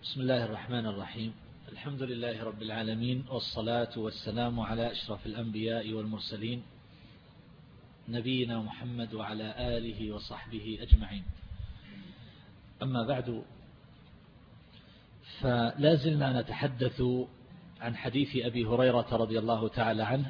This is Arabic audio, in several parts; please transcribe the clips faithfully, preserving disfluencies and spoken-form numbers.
بسم الله الرحمن الرحيم. الحمد لله رب العالمين، والصلاة والسلام على أشرف الأنبياء والمرسلين نبينا محمد وعلى آله وصحبه أجمعين. أما بعد، فلا زلنا نتحدث عن حديث أبي هريرة رضي الله تعالى عنه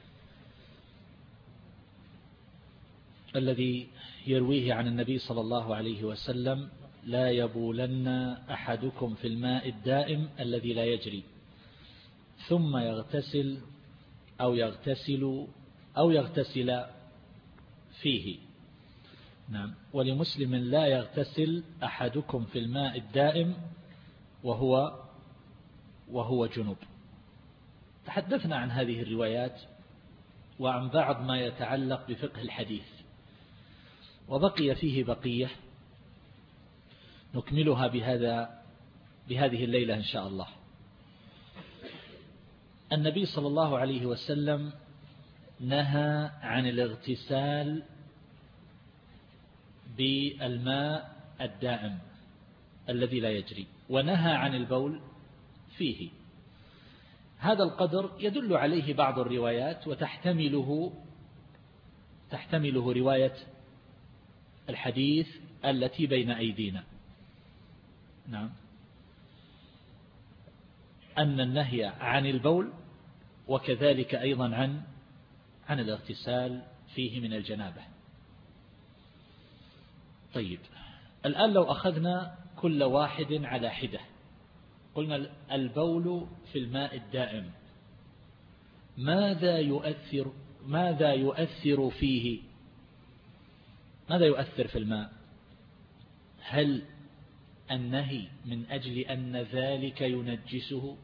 الذي يرويه عن النبي صلى الله عليه وسلم: لا يبولن أحدكم في الماء الدائم الذي لا يجري ثم يغتسل أو يغتسل أو يغتسل فيه. نعم. ولمسلم: لا يغتسل أحدكم في الماء الدائم وهو وهو جنب. تحدثنا عن هذه الروايات وعن بعض ما يتعلق بفقه الحديث، وبقي فيه بقية نكملها بهذا بهذه الليلة إن شاء الله. النبي صلى الله عليه وسلم نهى عن الاغتسال بالماء الدائم الذي لا يجري، ونهى عن البول فيه. هذا القدر يدل عليه بعض الروايات، وتحتمله تحتمله رواية الحديث التي بين أيدينا. نعم. أن النهي عن البول، وكذلك أيضا عن عن الاغتسال فيه من الجنابة. طيب، الآن لو أخذنا كل واحد على حدة، قلنا البول في الماء الدائم ماذا يؤثر ماذا يؤثر فيه؟ ماذا يؤثر في الماء؟ هل النهي من أجل أن ذلك ينجسه،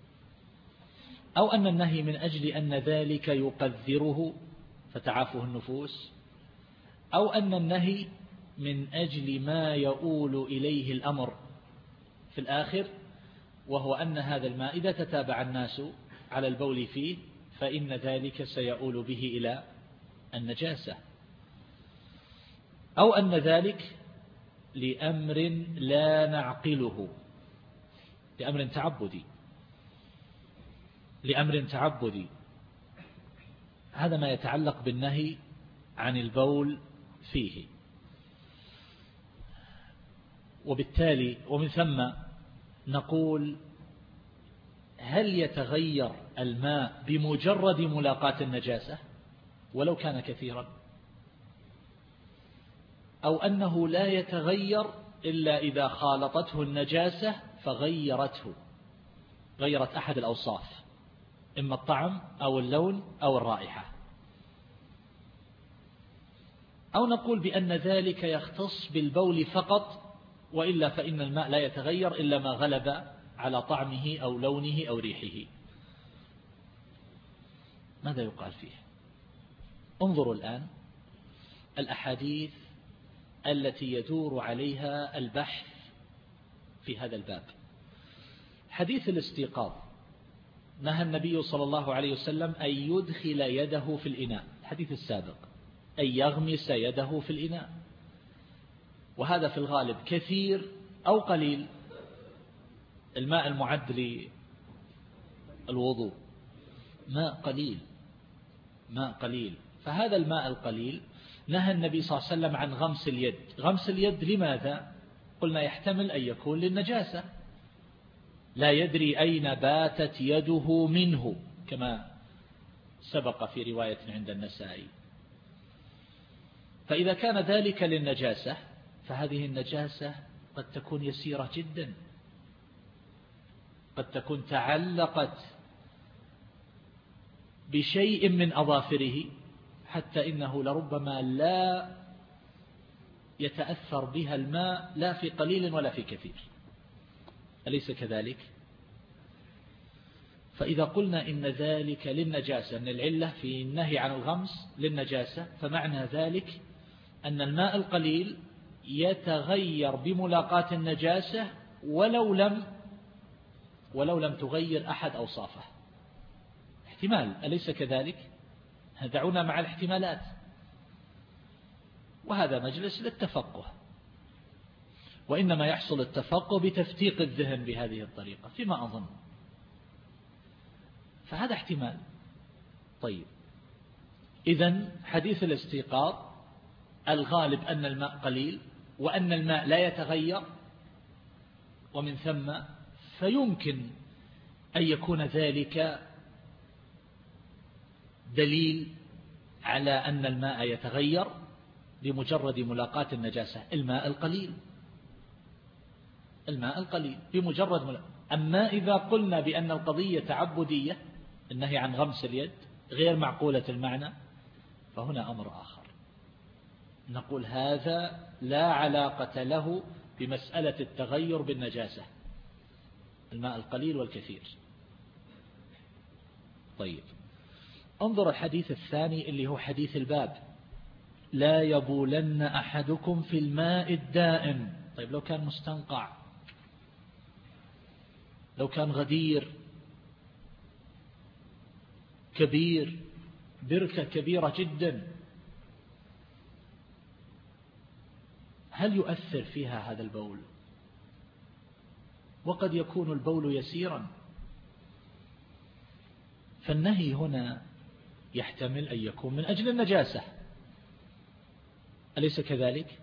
أو أن النهي من أجل أن ذلك يقذره فتعافه النفوس، أو أن النهي من أجل ما يؤول إليه الأمر في الآخر، وهو أن هذا الماء إذا تتابع الناس على البول فيه فإن ذلك سيؤول به إلى النجاسة، أو أن ذلك لأمر لا نعقله، لأمر تعبدي لأمر تعبدي هذا ما يتعلق بالنهي عن البول فيه. وبالتالي ومن ثم نقول: هل يتغير الماء بمجرد ملاقاة النجاسة ولو كان كثيرا، أو أنه لا يتغير إلا إذا خالطته النجاسة فغيرته غيرت أحد الأوصاف، إما الطعم أو اللون أو الرائحة، أو نقول بأن ذلك يختص بالبول فقط، وإلا فإن الماء لا يتغير إلا ما غلب على طعمه أو لونه أو ريحه. ماذا يقال فيه؟ انظروا الآن الأحاديث التي يدور عليها البحث في هذا الباب. حديث الاستيقاظ: نهى النبي صلى الله عليه وسلم أن يدخل يده في الإناء، الحديث السابق أن يغمس يده في الإناء، وهذا في الغالب كثير أو قليل. الماء المعد للوضوء ماء قليل ماء قليل فهذا الماء القليل نهى النبي صلى الله عليه وسلم عن غمس اليد. غمس اليد لماذا؟ قلنا يحتمل أن يكون للنجاسة، لا يدري أين باتت يده منه، كما سبق في رواية عند النسائي. فإذا كان ذلك للنجاسة فهذه النجاسة قد تكون يسيرة جدا، قد تكون تعلقت بشيء من أظافره، حتى إنه لربما لا يتأثر بها الماء لا في قليل ولا في كثير، أليس كذلك؟ فإذا قلنا إن ذلك للنجاسة، أن العلة في النهي عن الغمس للنجاسة، فمعنى ذلك أن الماء القليل يتغير بملاقاة النجاسة ولو لم ولو لم تغير أحد أوصافه. احتمال، أليس كذلك؟ دعونا مع الاحتمالات، وهذا مجلس للتفقه. وإنما يحصل التفقه بتفتيق الذهن بهذه الطريقة فيما أظن. فهذا احتمال. طيب، إذن حديث الاستيقاظ الغالب أن الماء قليل وأن الماء لا يتغير، ومن ثم فيمكن أن يكون ذلك دليل على أن الماء يتغير بمجرد ملاقاة النجاسة. الماء القليل الماء القليل بمجرد ملاقاة. أما إذا قلنا بأن القضية تعبدية، النهي عن غمس اليد غير معقولة المعنى، فهنا أمر آخر. نقول هذا لا علاقة له بمسألة التغير بالنجاسة، الماء القليل والكثير. طيب، انظر الحديث الثاني اللي هو حديث الباب: لا يبولن أحدكم في الماء الدائم. طيب، لو كان مستنقع، لو كان غدير كبير، بركة كبيرة جدا، هل يؤثر فيها هذا البول؟ وقد يكون البول يسيرا، فالنهي هنا يحتمل أن يكون من أجل النجاسة، أليس كذلك؟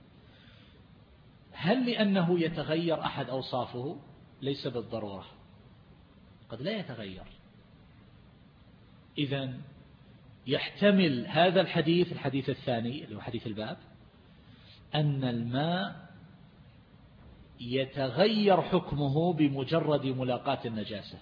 هل لأنه يتغير أحد أوصافه؟ ليس بالضرورة، قد لا يتغير. إذن يحتمل هذا الحديث الحديث الثاني اللي هو حديث الباب أن الماء يتغير حكمه بمجرد ملاقاة النجاسة،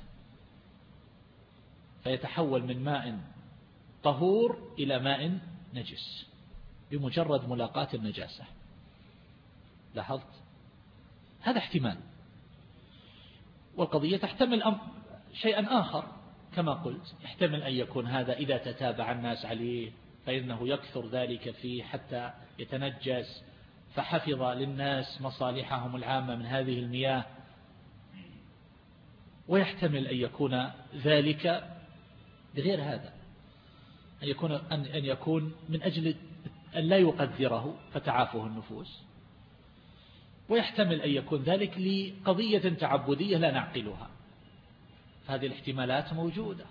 فيتحول من ماء طهور إلى ماء نجس بمجرد ملاقاة النجاسة. لاحظت؟ هذا احتمال. والقضية تحتمل شيئا آخر كما قلت، يحتمل أن يكون هذا إذا تتابع الناس عليه فإنه يكثر ذلك فيه حتى يتنجس، فحفظ للناس مصالحهم العامة من هذه المياه. ويحتمل أن يكون ذلك بغير هذا، أن يكون, أن يكون من أجل أن لا يقدره فتعافه النفوس. ويحتمل أن يكون ذلك لقضية تعبدية لا نعقلها. هذه الاحتمالات موجودة.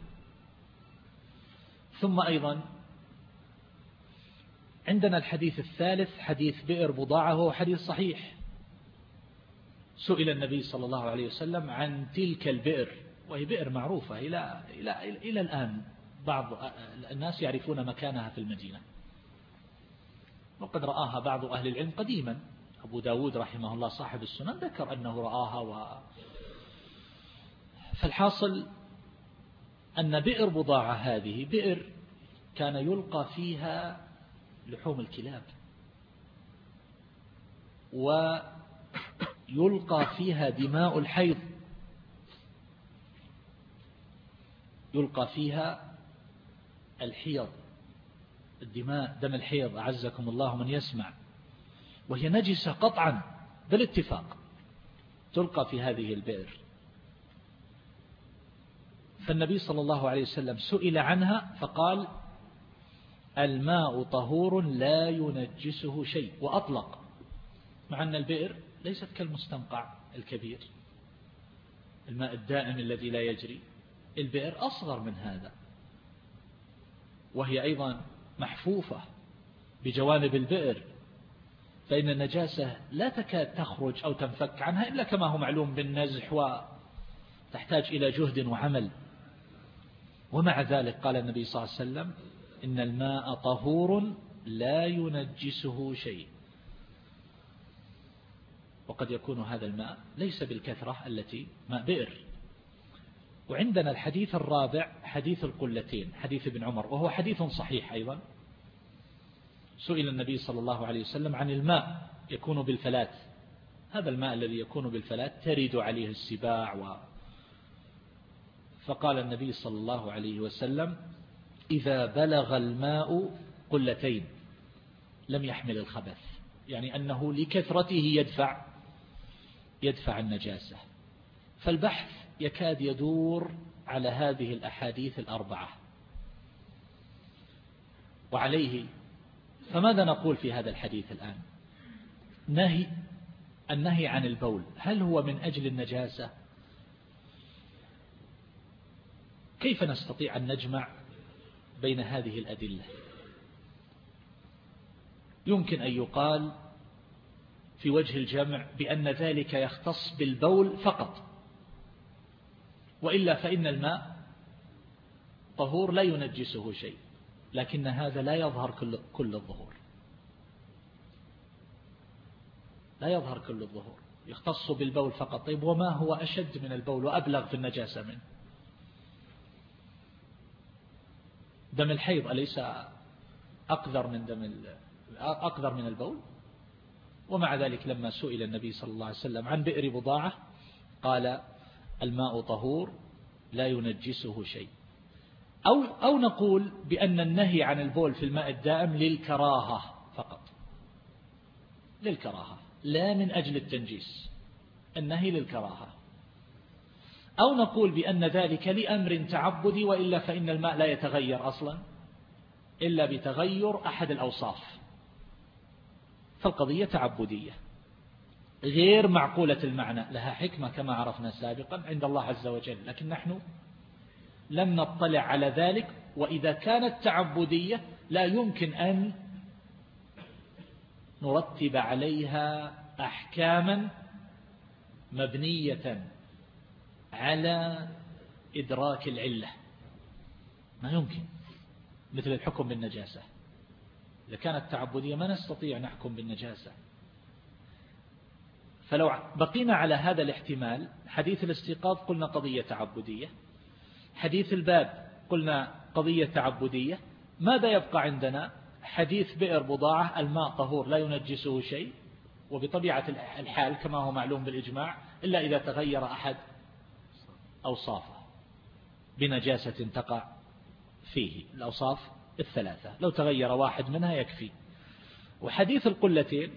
ثم أيضا عندنا الحديث الثالث حديث بئر بضاعة، وهو حديث صحيح. سئل النبي صلى الله عليه وسلم عن تلك البئر، وهي بئر معروفة إلى, إلى, إلى الآن، بعض الناس يعرفون مكانها في المدينة، وقد رآها بعض أهل العلم قديما. أبو داود رحمه الله صاحب السنن ذكر أنه رآها. و... فالحاصل أن بئر بضاعة هذه بئر كان يلقى فيها لحوم الكلاب، ويلقى فيها دماء الحيض، يلقى فيها الحيض، الدماء، دم الحيض أعزكم الله من يسمع، وهي نجسة قطعا بالاتفاق، تلقى في هذه البئر. فالنبي صلى الله عليه وسلم سئل عنها فقال: الماء طهور لا ينجسه شيء، وأطلق، مع أن البئر ليست كالمستنقع الكبير الماء الدائم الذي لا يجري. البئر أصغر من هذا، وهي أيضا محفوفة بجوانب البئر، فإن النجاسة لا تكاد تخرج أو تنفك عنها إلا كما هو معلوم بالنزح، وتحتاج إلى جهد وعمل. ومع ذلك قال النبي صلى الله عليه وسلم: إن الماء طهور لا ينجسه شيء. وقد يكون هذا الماء ليس بالكثرة التي ماء بئر. وعندنا الحديث الرابع حديث القلتين، حديث ابن عمر، وهو حديث صحيح أيضا. سئل النبي صلى الله عليه وسلم عن الماء يكون بالفلات، هذا الماء الذي يكون بالفلات ترد عليه السباع و... فقال النبي صلى الله عليه وسلم: إذا بلغ الماء قلتين لم يحمل الخبث، يعني أنه لكثرته يدفع يدفع النجاسة. فالبحث يكاد يدور على هذه الأحاديث الأربعة، وعليه فماذا نقول في هذا الحديث الآن؟ نهي النهي عن البول هل هو من أجل النجاسة؟ كيف نستطيع أن نجمع بين هذه الأدلة؟ يمكن أن يقال في وجه الجمع بأن ذلك يختص بالبول فقط، وإلا فإن الماء طهور لا ينجسه شيء، لكن هذا لا يظهر كل, كل الظهور لا يظهر كل الظهور يختص بالبول فقط. طيب وما هو أشد من البول وأبلغ في النجاسة منه؟ دم الحيض أليس أقذر من دم أقذر من البول؟ ومع ذلك لما سئل النبي صلى الله عليه وسلم عن بئر بضاعة قال الماء طهور لا ينجسه شيء. أو, أو نقول بأن النهي عن البول في الماء الدائم للكراهة فقط، للكراهة لا من أجل التنجيس، النهي للكراهة. أو نقول بأن ذلك لأمر تعبدي، وإلا فإن الماء لا يتغير أصلا إلا بتغير أحد الأوصاف، فالقضية تعبدية غير معقولة المعنى، لها حكمة كما عرفنا سابقا عند الله عز وجل، لكن نحن لم نطلع على ذلك. وإذا كانت تعبدية لا يمكن أن نرتب عليها أحكاما مبنية على إدراك العلة، ما يمكن، مثل الحكم بالنجاسة. إذا كانت تعبدية ما نستطيع نحكم بالنجاسة. فلو بقينا على هذا الاحتمال، حديث الاستيقاظ قلنا قضية تعبدية، حديث الباب قلنا قضية تعبدية، ماذا يبقى عندنا؟ حديث بئر بضاعة الماء طهور لا ينجسه شيء، وبطبيعة الحال كما هو معلوم بالإجماع إلا إذا تغير أحد أوصافه بنجاسة تقع فيه، الأوصاف الثلاثة لو تغير واحد منها يكفي. وحديث القلتين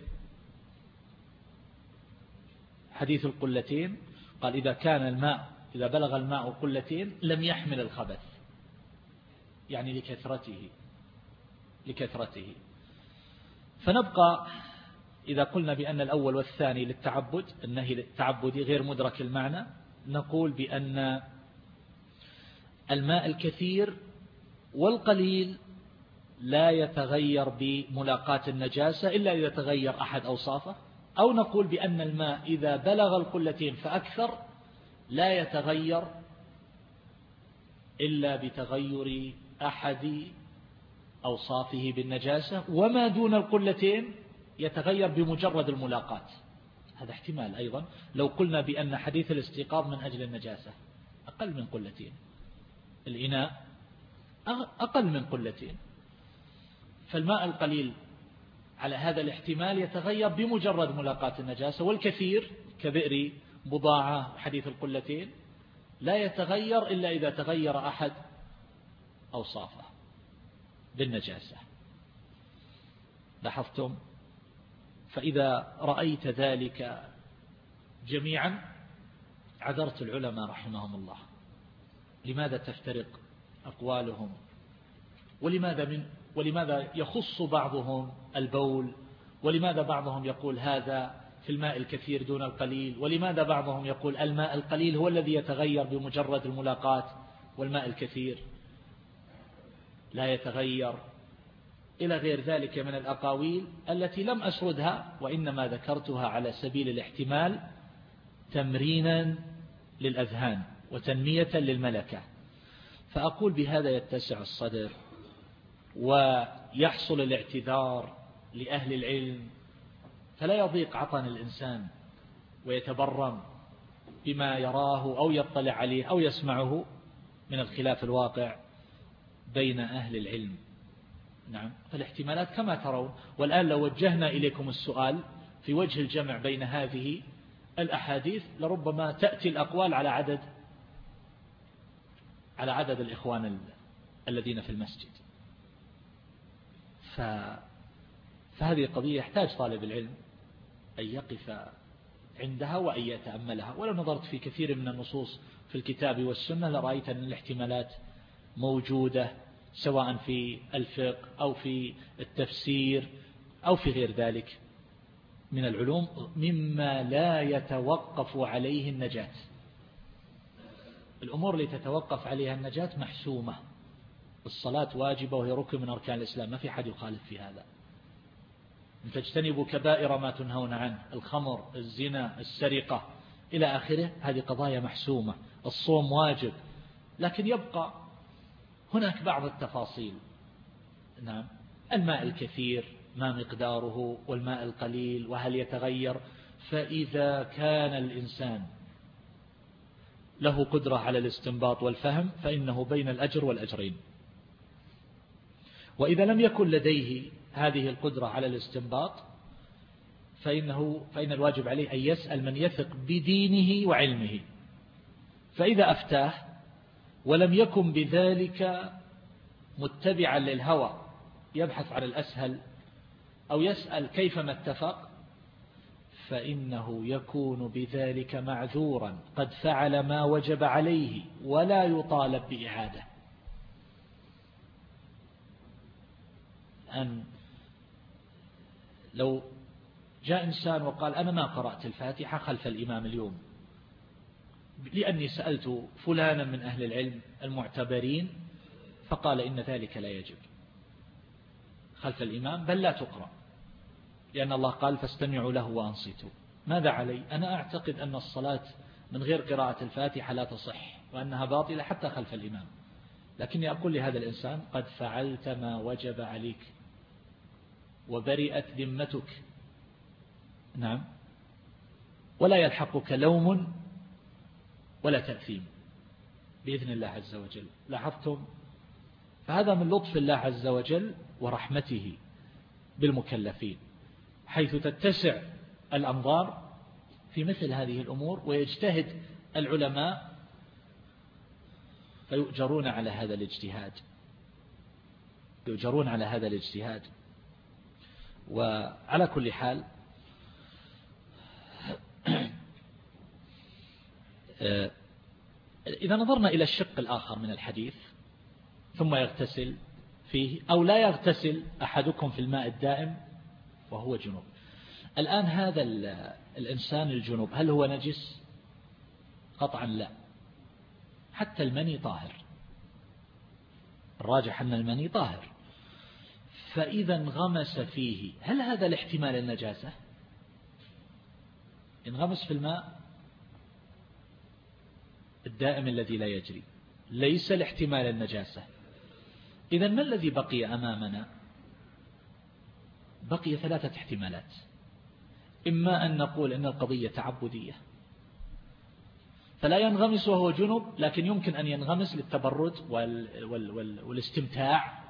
حديث القلتين قال إذا كان الماء إذا بلغ الماء قلتين لم يحمل الخبث، يعني لكثرته لكثرته فنبقى إذا قلنا بأن الأول والثاني للتعبد، النهي للتعبدي غير مدرك المعنى، نقول بأن الماء الكثير والقليل لا يتغير بملاقاة النجاسة إلا إذا تغير أحد أوصافه. أو نقول بأن الماء إذا بلغ القلتين فأكثر لا يتغير إلا بتغير أحد أوصافه بالنجاسة، وما دون القلتين يتغير بمجرد الملاقاة. هذا احتمال أيضا لو قلنا بأن حديث الاستيقاظ من أجل النجاسة أقل من قلتين، الإناء أقل من قلتين، فالماء القليل على هذا الاحتمال يتغير بمجرد ملاقاة النجاسة، والكثير كبئر بضاعة حديث القلتين لا يتغير إلا إذا تغير أحد أوصافه بالنجاسة. لاحظتم؟ فإذا رأيت ذلك جميعا عذرت العلماء رحمهم الله، لماذا تفترق أقوالهم؟ ولماذا من ولماذا يخص بعضهم البول؟ ولماذا بعضهم يقول هذا في الماء الكثير دون القليل؟ ولماذا بعضهم يقول الماء القليل هو الذي يتغير بمجرد الملاقاة والماء الكثير لا يتغير؟ إلى غير ذلك من الأقاويل التي لم أسردها، وإنما ذكرتها على سبيل الاحتمال تمرينا للأذهان وتنمية للملكة. فأقول بهذا يتسع الصدر ويحصل الاعتذار لأهل العلم، فلا يضيق عطن الإنسان ويتبرم بما يراه أو يطلع عليه أو يسمعه من الخلاف الواقع بين أهل العلم. نعم، فالاحتمالات كما ترون. والآن لو وجهنا إليكم السؤال في وجه الجمع بين هذه الأحاديث لربما تأتي الأقوال على عدد على عدد الإخوان الذين في المسجد. ف... فهذه قضية يحتاج طالب العلم أن يقف عندها وأن يتأملها. ولو نظرت في كثير من النصوص في الكتاب والسنة لرأيت أن الاحتمالات موجودة، سواء في الفقه أو في التفسير أو في غير ذلك من العلوم مما لا يتوقف عليه النجاة. الأمور اللي تتوقف عليها النجاة محسومة. الصلاة واجبة وهي ركن من أركان الإسلام، ما في حد يخالف في هذا. أن تجتنبوا كبائر ما تنهون عنه، الخمر، الزنا، السرقة إلى آخره، هذه قضايا محسومة. الصوم واجب، لكن يبقى هناك بعض التفاصيل. نعم، الماء الكثير ما مقداره، والماء القليل وهل يتغير. فإذا كان الإنسان له قدرة على الاستنباط والفهم فإنه بين الأجر والأجرين. وإذا لم يكن لديه هذه القدرة على الاستنباط فإنه فإن الواجب عليه أن يسأل من يثق بدينه وعلمه. فإذا أفتاه ولم يكن بذلك متبعا للهوى يبحث عن الأسهل أو يسأل كيفما اتفق، فإنه يكون بذلك معذورا قد فعل ما وجب عليه ولا يطالب بإعادة. أن لو جاء إنسان وقال أنا ما قرأت الفاتحة خلف الإمام اليوم لأني سألت فلانا من أهل العلم المعتبرين فقال إن ذلك لا يجب خلف الإمام، بل لا تقرأ، لأن الله قال فاستمعوا له وأنصتوا. ماذا علي؟ أنا أعتقد أن الصلاة من غير قراءة الفاتحة لا تصح وأنها باطلة حتى خلف الإمام، لكني أقول لهذا الإنسان قد فعلت ما وجب عليك وبرئت ذمتك. نعم، ولا يلحقك لوم ولا تأثيم بإذن الله عز وجل. لاحظتم؟ فهذا من لطف الله عز وجل ورحمته بالمكلفين، حيث تتسع الأنظار في مثل هذه الأمور ويجتهد العلماء فيؤجرون على هذا الاجتهاد يؤجرون على هذا الاجتهاد. وعلى كل حال إذا نظرنا إلى الشق الآخر من الحديث، ثم يغتسل فيه أو لا يغتسل أحدكم في الماء الدائم وهو جنوب. الآن هذا الإنسان الجنوب هل هو نجس؟ قطعا لا، حتى المني طاهر، الراجح أن المني طاهر. فإذا انغمس فيه هل هذا لاحتمال النجاسة؟ انغمس في الماء الدائم الذي لا يجري ليس لاحتمال النجاسة. إذا ما الذي بقي أمامنا؟ بقي ثلاثة احتمالات. إما أن نقول إن القضية تعبدية فلا ينغمس وهو جنب، لكن يمكن أن ينغمس للتبرد وال وال وال والاستمتاع،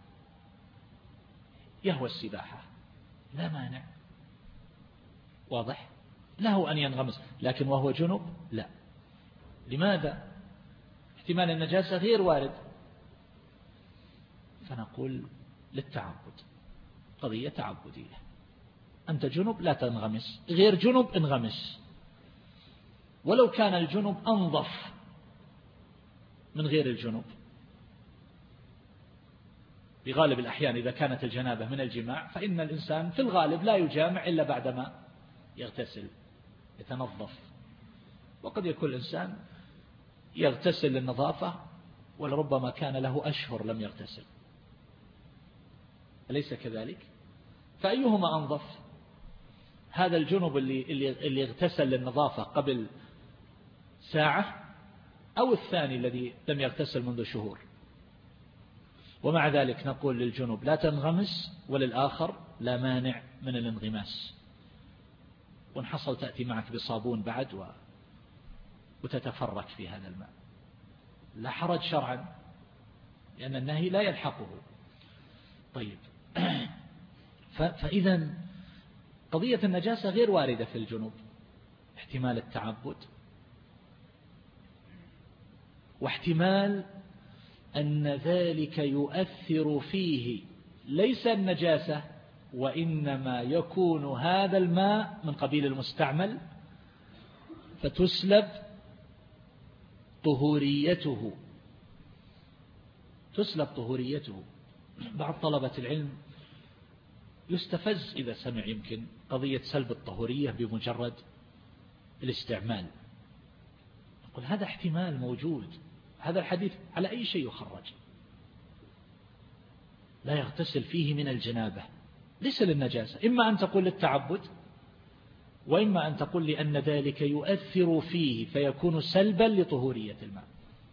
يهوى السباحة لا مانع، واضح، له أن ينغمس، لكن وهو جنب لا. لماذا؟ احتمال النجاسة غير وارد. فنقول للتعبد، قضية تعبدية. أنت جنب لا تنغمس، غير جنب انغمس، ولو كان الجنب أنظف من غير الجنب. بغالب الأحيان إذا كانت الجنابة من الجماع فإن الإنسان في الغالب لا يجامع إلا بعدما يغتسل يتنظف، وقد يكون الإنسان يغتسل للنظافة ولربما كان له أشهر لم يغتسل، أليس كذلك؟ فأيهما أنظف؟ هذا الجنب اللي, اللي, اللي اغتسل للنظافة قبل ساعة، أو الثاني الذي لم يغتسل منذ شهور؟ ومع ذلك نقول للجنب لا تنغمس، وللآخر لا مانع من الانغماس، وإن حصل تأتي معك بصابون بعد و... وتتفرك في هذا الماء، لا حرج شرعا لأن النهي لا يلحقه. طيب ف... فإذا قضية النجاسة غير واردة في الجنوب، احتمال التعبد واحتمال أن ذلك يؤثر فيه ليس النجاسة، وإنما يكون هذا الماء من قبيل المستعمل فتسلب طهوريته تسلب طهوريته. بعض طلبة العلم يستفز إذا سمع يمكن قضية سلب الطهورية بمجرد الاستعمال، يقول هذا احتمال موجود، هذا الحديث على أي شيء يخرج؟ لا يغتسل فيه من الجنابة، ليس للنجاسة، إما أن تقول للتعبد، وإما أن تقول لأن ذلك يؤثر فيه فيكون سلبا لطهورية الماء،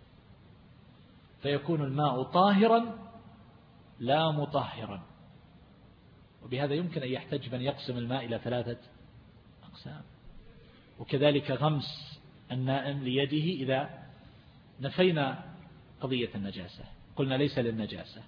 فيكون الماء طاهرا لا مطهرا. وبهذا يمكن أن يحتج من يقسم الماء إلى ثلاثة أقسام. وكذلك غمس النائم ليده إذا نفينا قضية النجاسة، قلنا ليس للنجاسة،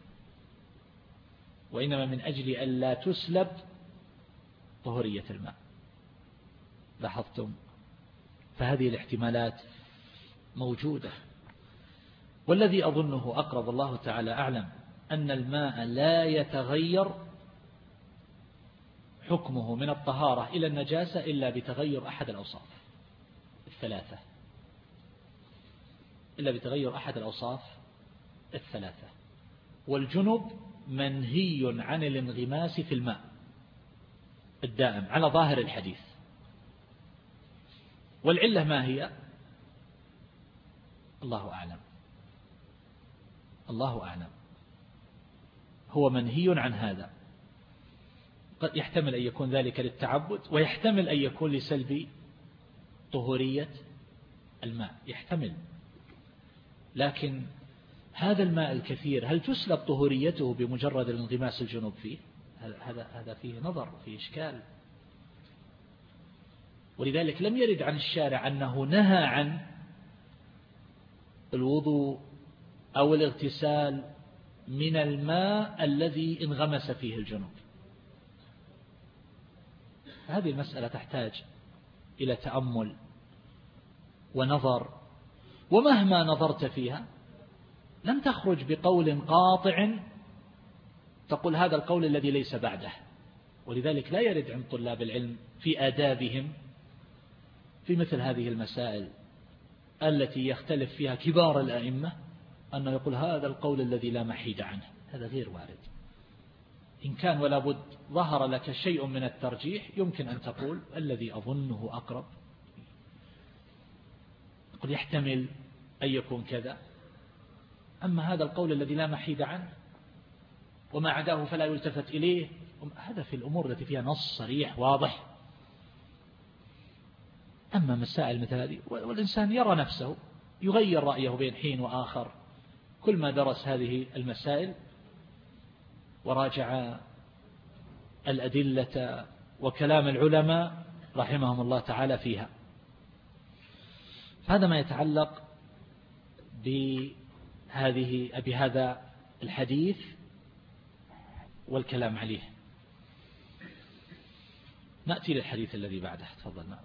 وإنما من أجل أن لا تسلب طهورية الماء. لاحظتم؟ فهذه الاحتمالات موجودة. والذي أظنه أقرب، الله تعالى أعلم، أن الماء لا يتغير حكمه من الطهارة إلى النجاسة إلا بتغير أحد الأوصاف الثلاثة، إلا بتغير أحد الأوصاف الثلاثة. والجنب منهي عن الانغماس في الماء الدائم على ظاهر الحديث. والعلة ما هي؟ الله أعلم، الله أعلم. هو منهي عن هذا، قد يحتمل أن يكون ذلك للتعبد، ويحتمل أن يكون لسلب طهورية الماء، يحتمل. لكن هذا الماء الكثير هل تسلب طهوريته بمجرد الانغماس الجنوب فيه؟ هذا هذا فيه نظر، فيه إشكال. ولذلك لم يرد عن الشارع أنه نهى عن الوضوء أو الاغتسال من الماء الذي انغمس فيه الجنوب. هذه المسألة تحتاج إلى تأمل ونظر، ومهما نظرت فيها لم تخرج بقول قاطع تقول هذا القول الذي ليس بعده. ولذلك لا يرد عند طلاب العلم في آدابهم في مثل هذه المسائل التي يختلف فيها كبار الأئمة أنه يقول هذا القول الذي لا محيد عنه، هذا غير وارد. إن كان ولا بد ظهر لك شيء من الترجيح يمكن أن تقول الذي أظنه أقرب، قل يحتمل أن يكون كذا. أما هذا القول الذي لا محيد عنه وما عداه فلا يلتفت إليه، هذا في الأمور التي فيها نص صريح واضح. أما مسائل مثل هذه والإنسان يرى نفسه يغير رأيه بين حين وآخر، كل ما درس هذه المسائل وراجع الأدلة وكلام العلماء رحمهم الله تعالى فيها. هذا ما يتعلق بهذه بهذا الحديث والكلام عليه. نأتي للحديث الذي بعده، تفضلنا.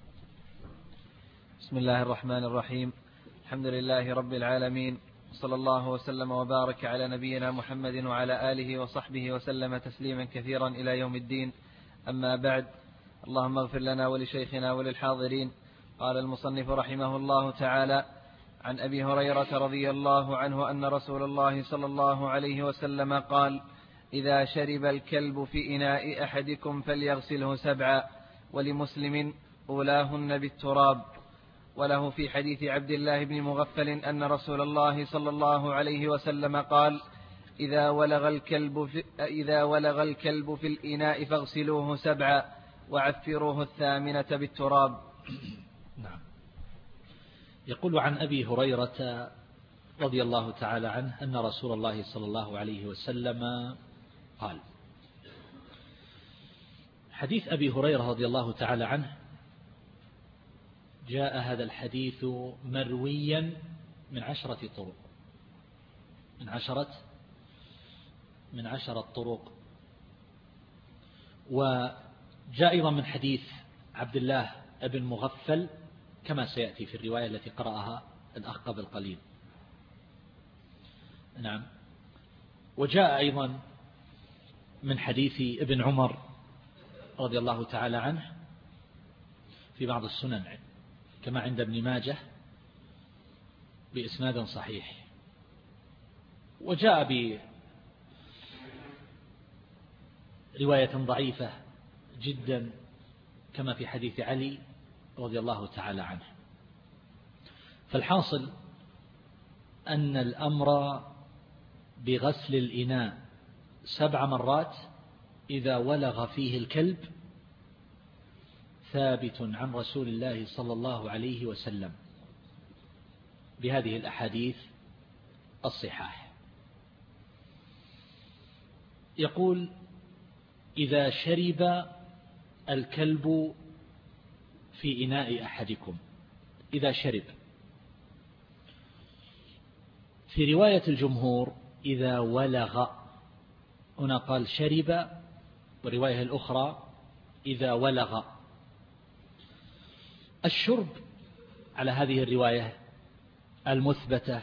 بسم الله الرحمن الرحيم. الحمد لله رب العالمين، صلى الله وسلم وبارك على نبينا محمد وعلى آله وصحبه وسلم تسليما كثيرا إلى يوم الدين. أما بعد، اللهم اغفر لنا ولشيخنا وللحاضرين. قال المصنف رحمه الله تعالى: عن أبي هريرة رضي الله عنه أن رسول الله صلى الله عليه وسلم قال: إذا شرب الكلب في إناء أحدكم فليغسله سبعا، ولمسلم أولاهن بالتراب. وله في حديث عبد الله بن مغفل أن رسول الله صلى الله عليه وسلم قال: إذا ولغ الكلب في, إذا ولغ الكلب في الإناء فاغسلوه سبعا وعفروه الثامنة بالتراب. نعم. يقول عن أبي هريرة رضي الله تعالى عنه أن رسول الله صلى الله عليه وسلم قال. حديث أبي هريرة رضي الله تعالى عنه جاء هذا الحديث مرويا من عشرة طرق، من عشرة من عشرة طرق. وجاء أيضا من حديث عبد الله بن مغفل كما سيأتي في الرواية التي قرأها الأخ قبل قليل. نعم. وجاء أيضا من حديث ابن عمر رضي الله تعالى عنه في بعض السنن كما عند ابن ماجه بإسناد صحيح. وجاء رواية ضعيفة جدا كما في حديث علي رضي الله تعالى عنه. فالحاصل أن الأمر بغسل الإناء سبع مرات إذا ولغ فيه الكلب ثابت عن رسول الله صلى الله عليه وسلم بهذه الأحاديث الصحاح. يقول: إذا شرب الكلب في إناء أحدكم، إذا شرب. في رواية الجمهور إذا ولغ، هنا قال شرب، والرواية الأخرى إذا ولغ. الشرب على هذه الرواية المثبتة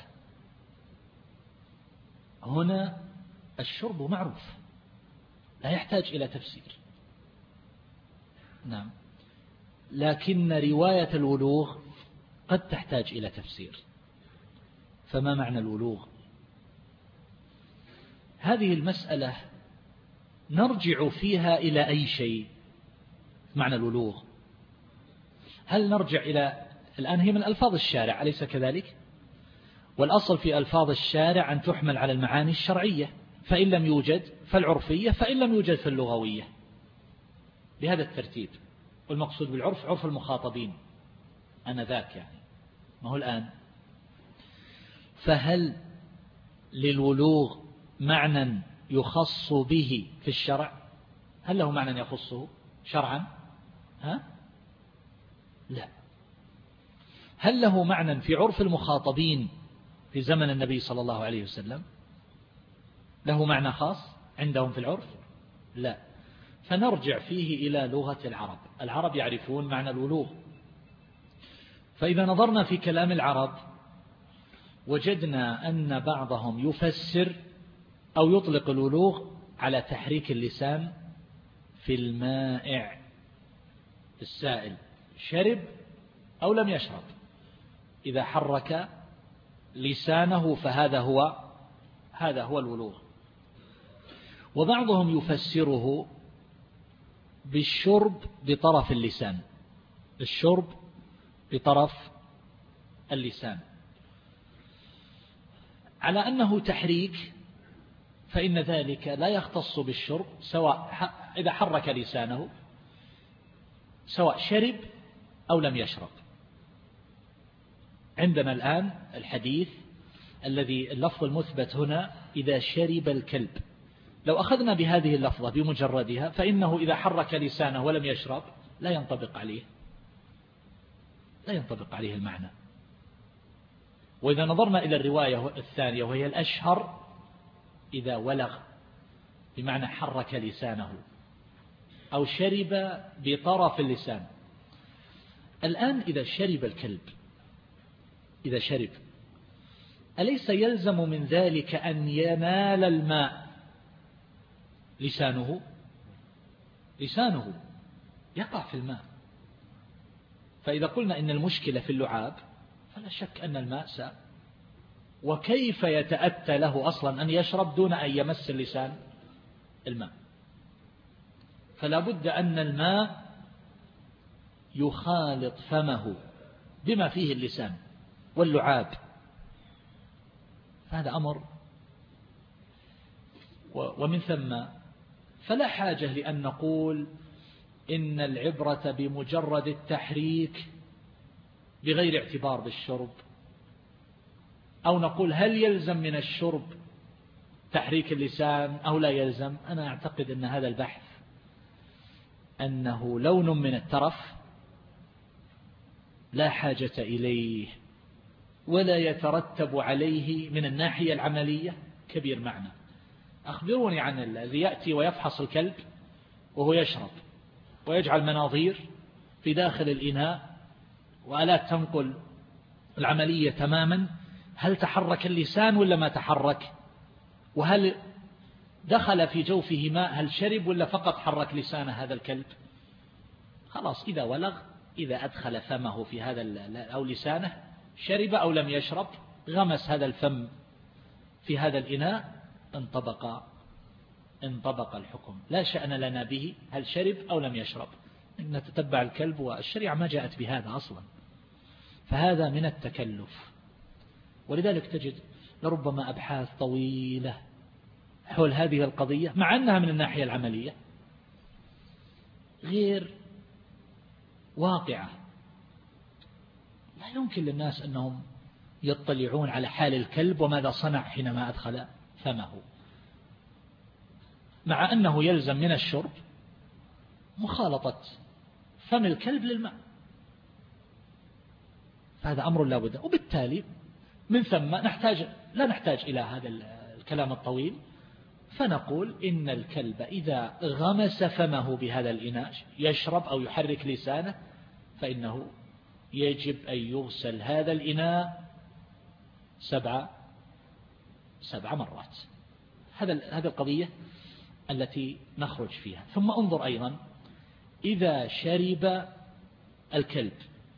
هنا الشرب معروف لا يحتاج إلى تفسير. نعم، لكن رواية الولوغ قد تحتاج إلى تفسير. فما معنى الولوغ؟ هذه المسألة نرجع فيها إلى أي شيء. معنى الولوغ هل نرجع إلى الآن هي من ألفاظ الشارع أليس كذلك؟ والأصل في ألفاظ الشارع أن تحمل على المعاني الشرعية، فإن لم يوجد فالعرفية، فإن لم يوجد فاللغوية، بهذا الترتيب. والمقصود بالعرف عرف المخاطبين أنا ذاك، يعني ما هو الآن. فهل للولوغ معنى يخص به في الشرع؟ هل له معنى يخصه شرعا؟ ها؟ لا. هل له معنى في عرف المخاطبين في زمن النبي صلى الله عليه وسلم؟ له معنى خاص عندهم في العرف؟ لا. فنرجع فيه إلى لغة العرب. العرب يعرفون معنى الولوغ. فإذا نظرنا في كلام العرب وجدنا أن بعضهم يفسر أو يطلق الولوغ على تحريك اللسان في المائع السائل، شرب أو لم يشرب، إذا حرك لسانه فهذا هو هذا هو الولوغ. وبعضهم يفسره بالشرب بطرف اللسان، الشرب بطرف اللسان على أنه تحريك، فإن ذلك لا يختص بالشرب، سواء إذا حرك لسانه سواء شرب أو لم يشرب. عندنا الآن الحديث الذي اللفظ المثبت هنا إذا شرب الكلب، لو أخذنا بهذه اللفظة بمجردها فإنه إذا حرك لسانه ولم يشرب لا ينطبق عليه لا ينطبق عليه المعنى. وإذا نظرنا إلى الرواية الثانية وهي الأشهر إذا ولغ بمعنى حرك لسانه أو شرب بطرف اللسان. الآن إذا شرب الكلب، إذا شرب أليس يلزم من ذلك أن ينال الماء لسانه؟ لسانه يقع في الماء. فإذا قلنا إن المشكلة في اللعاب فلا شك أن الماء ساء، وكيف يتأتى له أصلا أن يشرب دون أن يمس اللسان الماء؟ فلا بد أن الماء يخالط فمه بما فيه اللسان واللعاب، هذا أمر. ومن ثم فلا حاجة لأن نقول إن العبرة بمجرد التحريك بغير اعتبار بالشرب، أو نقول هل يلزم من الشرب تحريك اللسان أو لا يلزم. أنا أعتقد أن هذا البحث أنه لون من الترف لا حاجة إليه ولا يترتب عليه من الناحية العملية كبير معنى. أخبروني عن الذي يأتي ويفحص الكلب وهو يشرب ويجعل مناظير في داخل الإناء وآلات تنقل العملية تماما، هل تحرك اللسان ولا ما تحرك؟ وهل دخل في جوفه ماء؟ هل شرب ولا فقط حرك لسانه هذا الكلب؟ خلاص إذا ولغ، إذا أدخل فمه في هذا أو لسانه، شرب أو لم يشرب، غمس هذا الفم في هذا الإناء، انطبق انطبق الحكم، لا شأن لنا به هل شرب أو لم يشرب، نتتبع الكلب، والشريعة ما جاءت بهذا أصلا. فهذا من التكلف. ولذلك تجد لربما أبحاث طويلة حول هذه القضية، مع أنها من الناحية العملية غير واقعة. لا يمكن للناس أنهم يطلعون على حال الكلب وماذا صنع حينما أدخل فمه، مع أنه يلزم من الشرب مخالطة فم الكلب للماء. فهذا أمر لا بد. وبالتالي من ثم نحتاج لا نحتاج إلى هذا الكلام الطويل، فنقول إن الكلب إذا غمس فمه بهذا الإناء يشرب أو يحرك لسانه، فإنه يجب أن يغسل هذا الإناء سبع سبع مرات. هذا هذه القضية التي نخرج فيها. ثم انظر أيضا إذا شرب الكلب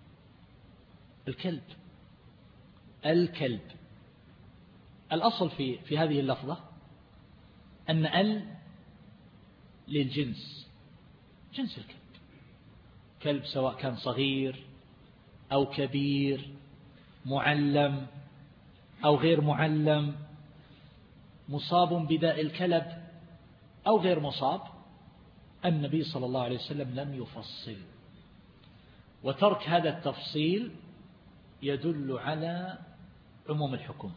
الكلب الكلب الأصل في في هذه اللفظة أن ال للجنس، جنس الكلب، كلب سواء كان صغير أو كبير، معلم أو غير معلم، مصاب بداء الكلب أو غير مصاب، النبي صلى الله عليه وسلم لم يفصل. وترك هذا التفصيل يدل على عموم الحكم.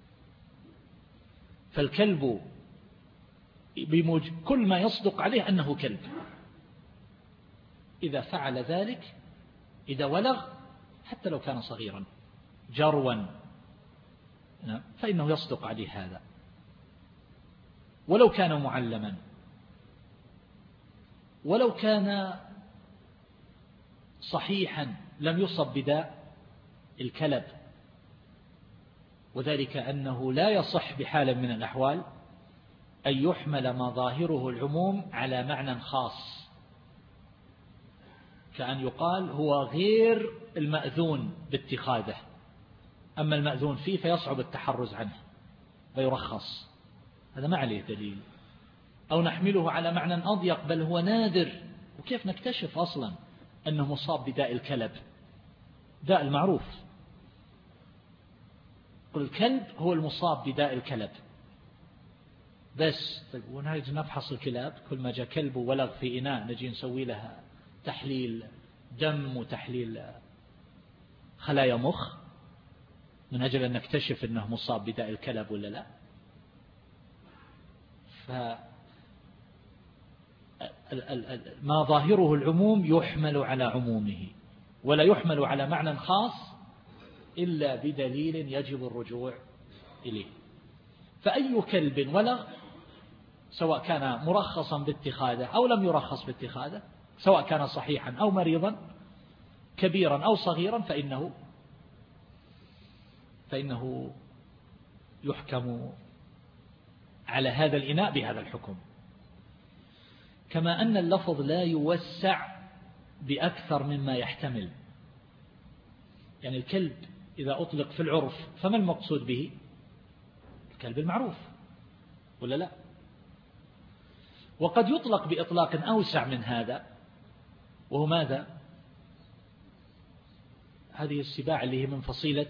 فالكلب بموجب كل ما يصدق عليه أنه كلب، إذا فعل ذلك، إذا ولغ حتى لو كان صغيرا جروا فإنه يصدق عليه هذا، ولو كان معلما، ولو كان صحيحا لم يصب بداء الكلب. وذلك أنه لا يصح بحال من الأحوال أن يحمل ما ظاهره العموم على معنى خاص، كأن يقال هو غير المأذون باتخاذه، أما المأذون فيه فيصعب التحرز عنه فيرخص، هذا ما عليه دليل. أو نحمله على معنى أضيق بل هو نادر، وكيف نكتشف أصلا أنه مصاب بداء الكلب، داء المعروف، قل الكلب هو المصاب بداء الكلب بس. طيب ونجي نفحص الكلاب، كل ما جاء كلب ولغ في إناء نجي نسوي لها تحليل دم وتحليل خلايا مخ من أجل أن نكتشف أنه مصاب بداء الكلب ولا لا. فما ظاهره العموم يحمل على عمومه، ولا يحمل على معنى خاص إلا بدليل يجب الرجوع إليه. فأي كلب ولغ سواء كان مرخصا باتخاذه أو لم يرخص باتخاذه، سواء كان صحيحا أو مريضا، كبيرا أو صغيرا، فإنه فإنه يحكم على هذا الإناء بهذا الحكم. كما أن اللفظ لا يوسع بأكثر مما يحتمل. يعني الكلب إذا أطلق في العرف فما المقصود به؟ الكلب المعروف ولا لا؟ وقد يطلق بإطلاق أوسع من هذا، وهو ماذا؟ هذه السباع اللي هي من فصيلة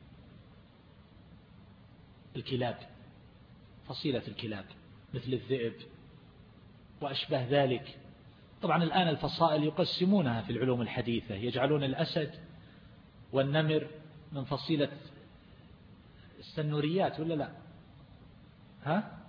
الكلاب، فصيلة الكلاب مثل الذئب وأشبه ذلك. طبعا الآن الفصائل يقسمونها في العلوم الحديثة، يجعلون الأسد والنمر من فصيلة السنوريات ولا لا؟ ها؟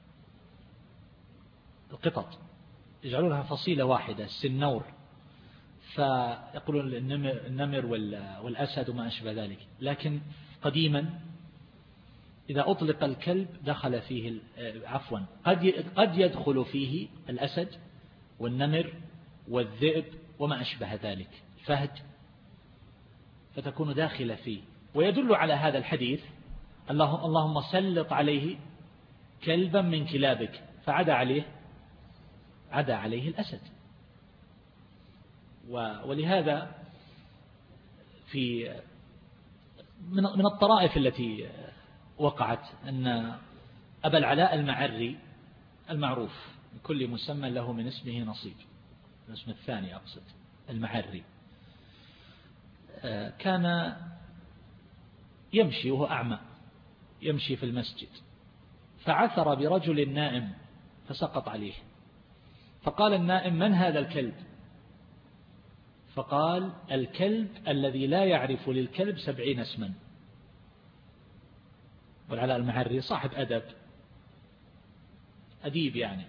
القطط يجعلونها فصيلة واحدة السنور، فيقولون النمر والأسد وما أشبه ذلك. لكن قديما إذا أطلق الكلب دخل فيه عفوا قد قد يدخل فيه الأسد والنمر والذئب وما أشبه ذلك، الفهد، فتكون داخلة فيه. ويدل على هذا الحديث اللهم سلط عليه كلبا من كلابك، فعدا عليه عدا عليه الأسد. ولهذا في من الطرائف التي وقعت أن أبا العلاء المعري المعروف، كل مسمى له من اسمه نصيب. الاسم الثاني أقصد المعري. كان يمشي وهو أعمى، يمشي في المسجد، فعثر برجل نائم فسقط عليه، فقال النائم: من هذا الكلب؟ فقال: الكلب الذي لا يعرف للكلب سبعين اسما. والعلاء المعري صاحب أدب، أديب يعني،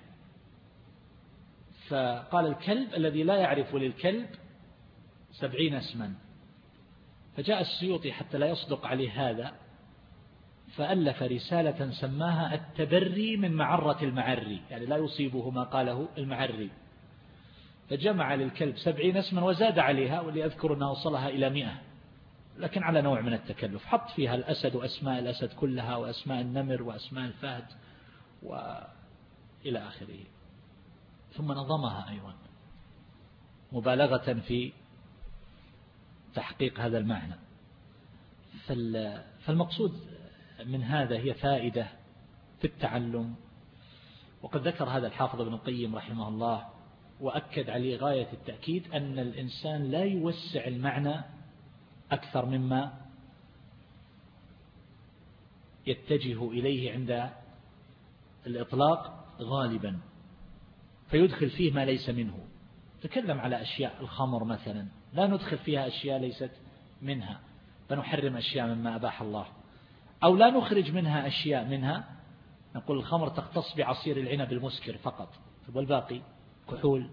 فقال: الكلب الذي لا يعرف للكلب سبعين اسما. فجاء السيوطي حتى لا يصدق عليه هذا، فألف رسالة سماها التبري من معرة المعري، يعني لا يصيبه ما قاله المعري، فجمع للكلب سبعين اسما وزاد عليها، واللي أذكر أنه وصلها إلى مئة، لكن على نوع من التكلف، حط فيها الأسد وأسماء الأسد كلها وأسماء النمر وأسماء الفهد وإلى آخره، ثم نظمها أيضا مبالغة في تحقيق هذا المعنى. فالمقصود من هذا هي فائدة في التعلم، وقد ذكر هذا الحافظ ابن القيم رحمه الله وأكد عليه غاية التأكيد أن الإنسان لا يوسع المعنى أكثر مما يتجه إليه عند الإطلاق غالبا، فيدخل فيه ما ليس منه. تكلم على أشياء الخمر مثلا، لا ندخل فيها أشياء ليست منها، فنحرم أشياء مما أباح الله، أو لا نخرج منها أشياء منها، نقول الخمر تختص بعصير العنب المسكر فقط، والباقي كحول.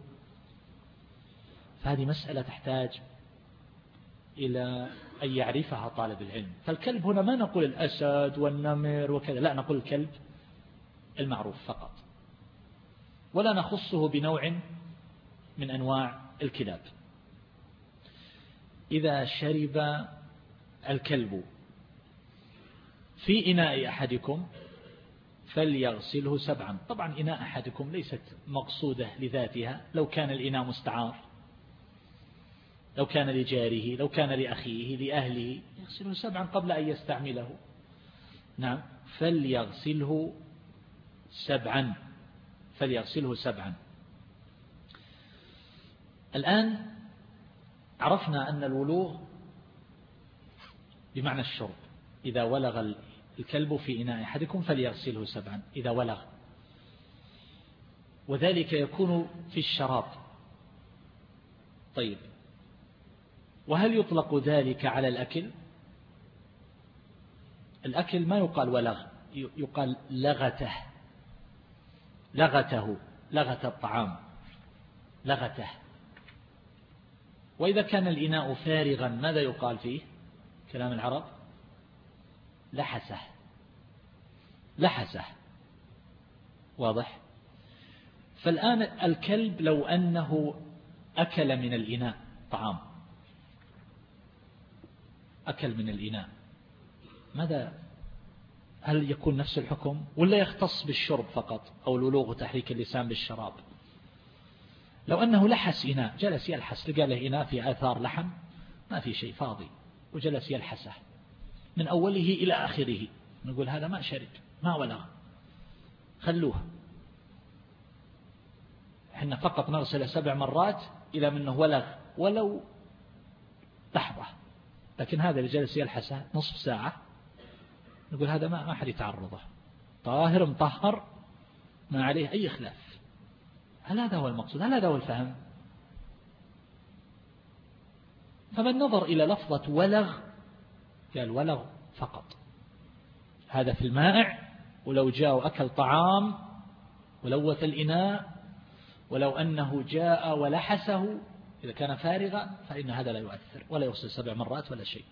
فهذه مسألة تحتاج إلى أن يعرفها طالب العلم. فالكلب هنا ما نقول الأسد والنمر وكذا، لا، نقول الكلب المعروف فقط، ولا نخصه بنوع من أنواع الكلاب. إذا شرب الكلب في إناء أحدكم فليغسله سبعا. طبعا إناء أحدكم ليست مقصودة لذاتها، لو كان الإناء مستعار، لو كان لجاره، لو كان لأخيه، لأهله، يغسله سبعا قبل أن يستعمله. نعم، فليغسله سبعا، فليغسله سبعا. الآن عرفنا أن الولوغ بمعنى الشرب، إذا ولغ الكلب في إناء أحدكم فليغسله سبعا إذا ولغ، وذلك يكون في الشراب. طيب، وهل يطلق ذلك على الأكل؟ الأكل ما يقال ولغ، يقال لغته، لغته، لغت الطعام، لغته. وإذا كان الإناء فارغا ماذا يقال فيه كلام العرب؟ لحسه، لحسه. واضح؟ فالآن الكلب لو أنه أكل من الإناء طعام، أكل من الإناء، ماذا، هل يكون نفس الحكم ولا يختص بالشرب فقط، أو الولوغ وتحريك اللسان بالشراب؟ لو أنه لحس إناء، جلس يلحس، لقى له إناء في آثار لحم، ما في شيء، فاضي، وجلس يلحسه من أوله إلى آخره، نقول هذا ما شرب، ما ولغ، خلوه، احنا فقط نغسل سبع مرات إلى منه ولغ ولو لحظة. لكن هذا اللي جلس يلحسه نصف ساعة، نقول هذا ما ما حد يتعرضه، طاهر مطهر ما عليه أي خلاف. هل هذا هو المقصود؟ هل هذا هو الفهم؟ فمن نظر إلى لفظة ولغ قال ولغ فقط، هذا في المائع، ولو جاء وأكل طعام ولوث الإناء، ولو أنه جاء ولحسه إذا كان فارغا، فإن هذا لا يؤثر، ولا يغسل سبع مرات ولا شيء.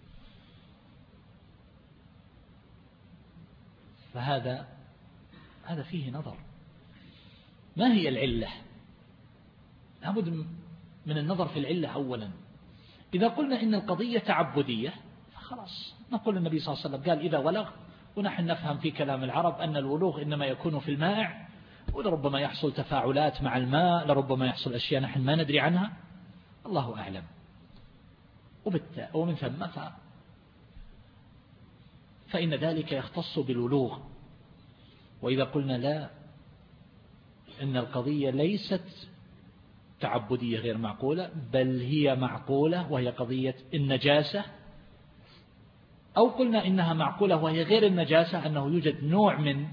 فهذا هذا فيه نظر. ما هي العلة؟ لابد من النظر في العلة أولا. إذا قلنا إن القضية تعبدية فخلاص نقول النبي صلى الله عليه وسلم قال إذا ولغ، ونحن نفهم في كلام العرب أن الولوغ إنما يكون في المائع، ولربما يحصل تفاعلات مع الماء، لربما يحصل أشياء نحن ما ندري عنها، الله أعلم. ومن ثم ف... فإن ذلك يختص بالولوغ. وإذا قلنا لا، أن القضية ليست تعبدية غير معقولة، بل هي معقولة وهي قضية النجاسة، أو قلنا إنها معقولة وهي غير النجاسة، أنه يوجد نوع من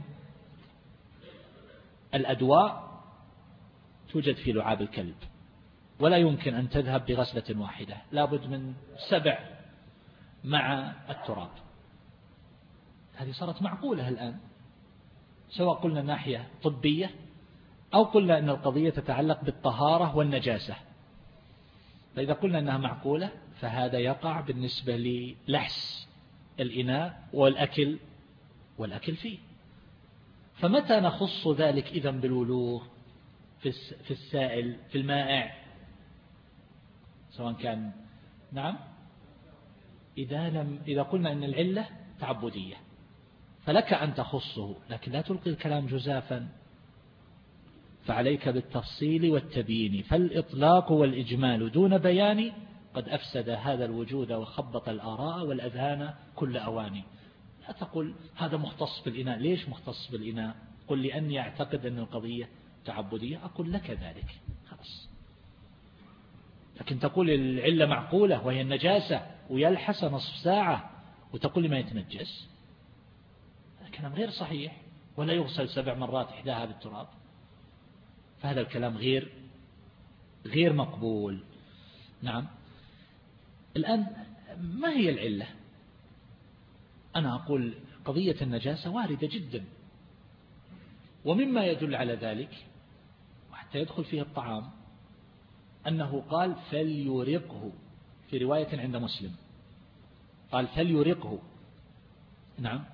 الأدواء توجد في لعاب الكلب ولا يمكن أن تذهب بغسلة واحدة، لابد من سبع مع التراب. هذه صارت معقولة الآن، سواء قلنا ناحية طبية أو قلنا أن القضية تتعلق بالطهارة والنجاسة. فإذا قلنا أنها معقولة فهذا يقع بالنسبة للحس الإناء والأكل والأكل فيه. فمتى نخص ذلك إذن بالولوغ في السائل في المائع سواء كان نعم إذا لم إذا قلنا أن العلة تعبدية فلك أن تخصه، لكن لا تلقي الكلام جزافا، فعليك بالتفصيل والتبيين. فالإطلاق والإجمال دون بيان قد أفسد هذا الوجود وخبط الآراء والأذهان كل أواني. لا تقول هذا مختص بالإناء. ليش مختص بالإناء؟ قل لأني أعتقد أن القضية تعبدية، أقول لك ذلك خلاص. لكن تقول العلة معقولة وهي النجاسة ويلحس نصف ساعة وتقول لي ما يتنجس، هذا كلام غير صحيح. ولا يغسل سبع مرات إحداها بالتراب، فهذا الكلام غير غير مقبول. نعم. الآن ما هي العلة؟ أنا أقول قضية النجاسة واردة جدا، ومما يدل على ذلك وحتى يدخل فيه الطعام أنه قال فليرقه، في رواية عند مسلم قال فليرقه. نعم.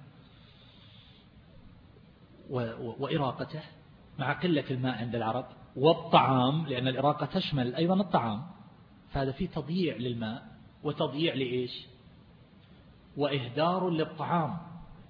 وإراقته مع قلة الماء عند العرب والطعام، لأن الإراقة تشمل أيضا الطعام، فهذا فيه تضييع للماء وتضييع لإيش وإهدار للطعام.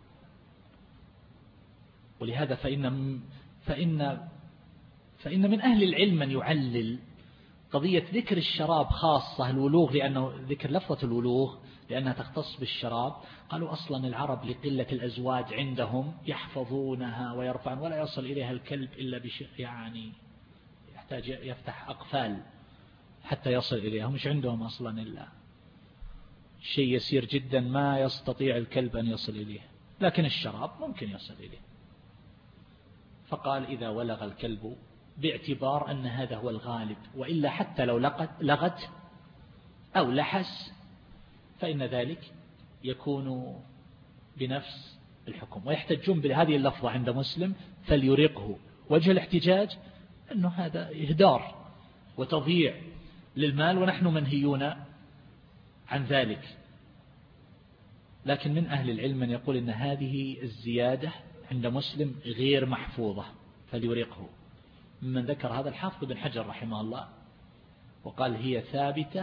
ولهذا فإن فإن فإن من أهل العلم من يعلل قضية ذكر الشراب خاصة الولوغ، لأنه ذكر لفظة الولوغ لأنها تختص بالشراب. قالوا أصلا العرب لقلة الأزواج عندهم يحفظونها ويرفعون، ولا يصل إليها الكلب إلا بشيء يعني يحتاج يفتح أقفال حتى يصل إليها، مش عندهم أصلا إلا شيء يسير جدا ما يستطيع الكلب أن يصل إليه، لكن الشراب ممكن يصل إليه. فقال إذا ولغ الكلب باعتبار أن هذا هو الغالب، وإلا حتى لو لغت, لغت أو لحس فإن ذلك يكون بنفس الحكم. ويحتجون بهذه اللفظة عند مسلم فليرقه. وجه الاحتجاج أنه هذا إهدار وتضييع للمال ونحن منهيون عن ذلك. لكن من أهل العلم من يقول أن هذه الزيادة عند مسلم غير محفوظة فليرقه. ممن ذكر هذا الحافظ بن حجر رحمه الله، وقال هي ثابتة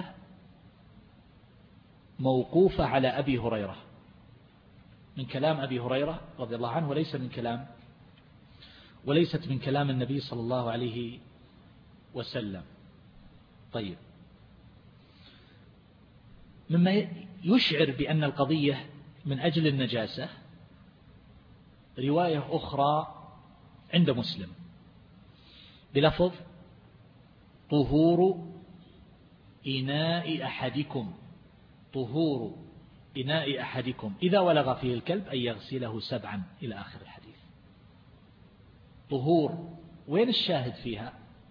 موقوفة على أبي هريرة، من كلام أبي هريرة رضي الله عنه، وليس من كلام وليست من كلام النبي صلى الله عليه وسلم. طيب، مما يشعر بأن القضية من أجل النجاسة رواية أخرى عند مسلم بلفظ طهور إناء أحدكم، طهور إناء أحدكم إذا ولغ فيه الكلب أن يغسله سبعا إلى آخر الحديث. طهور، وين الشاهد فيها؟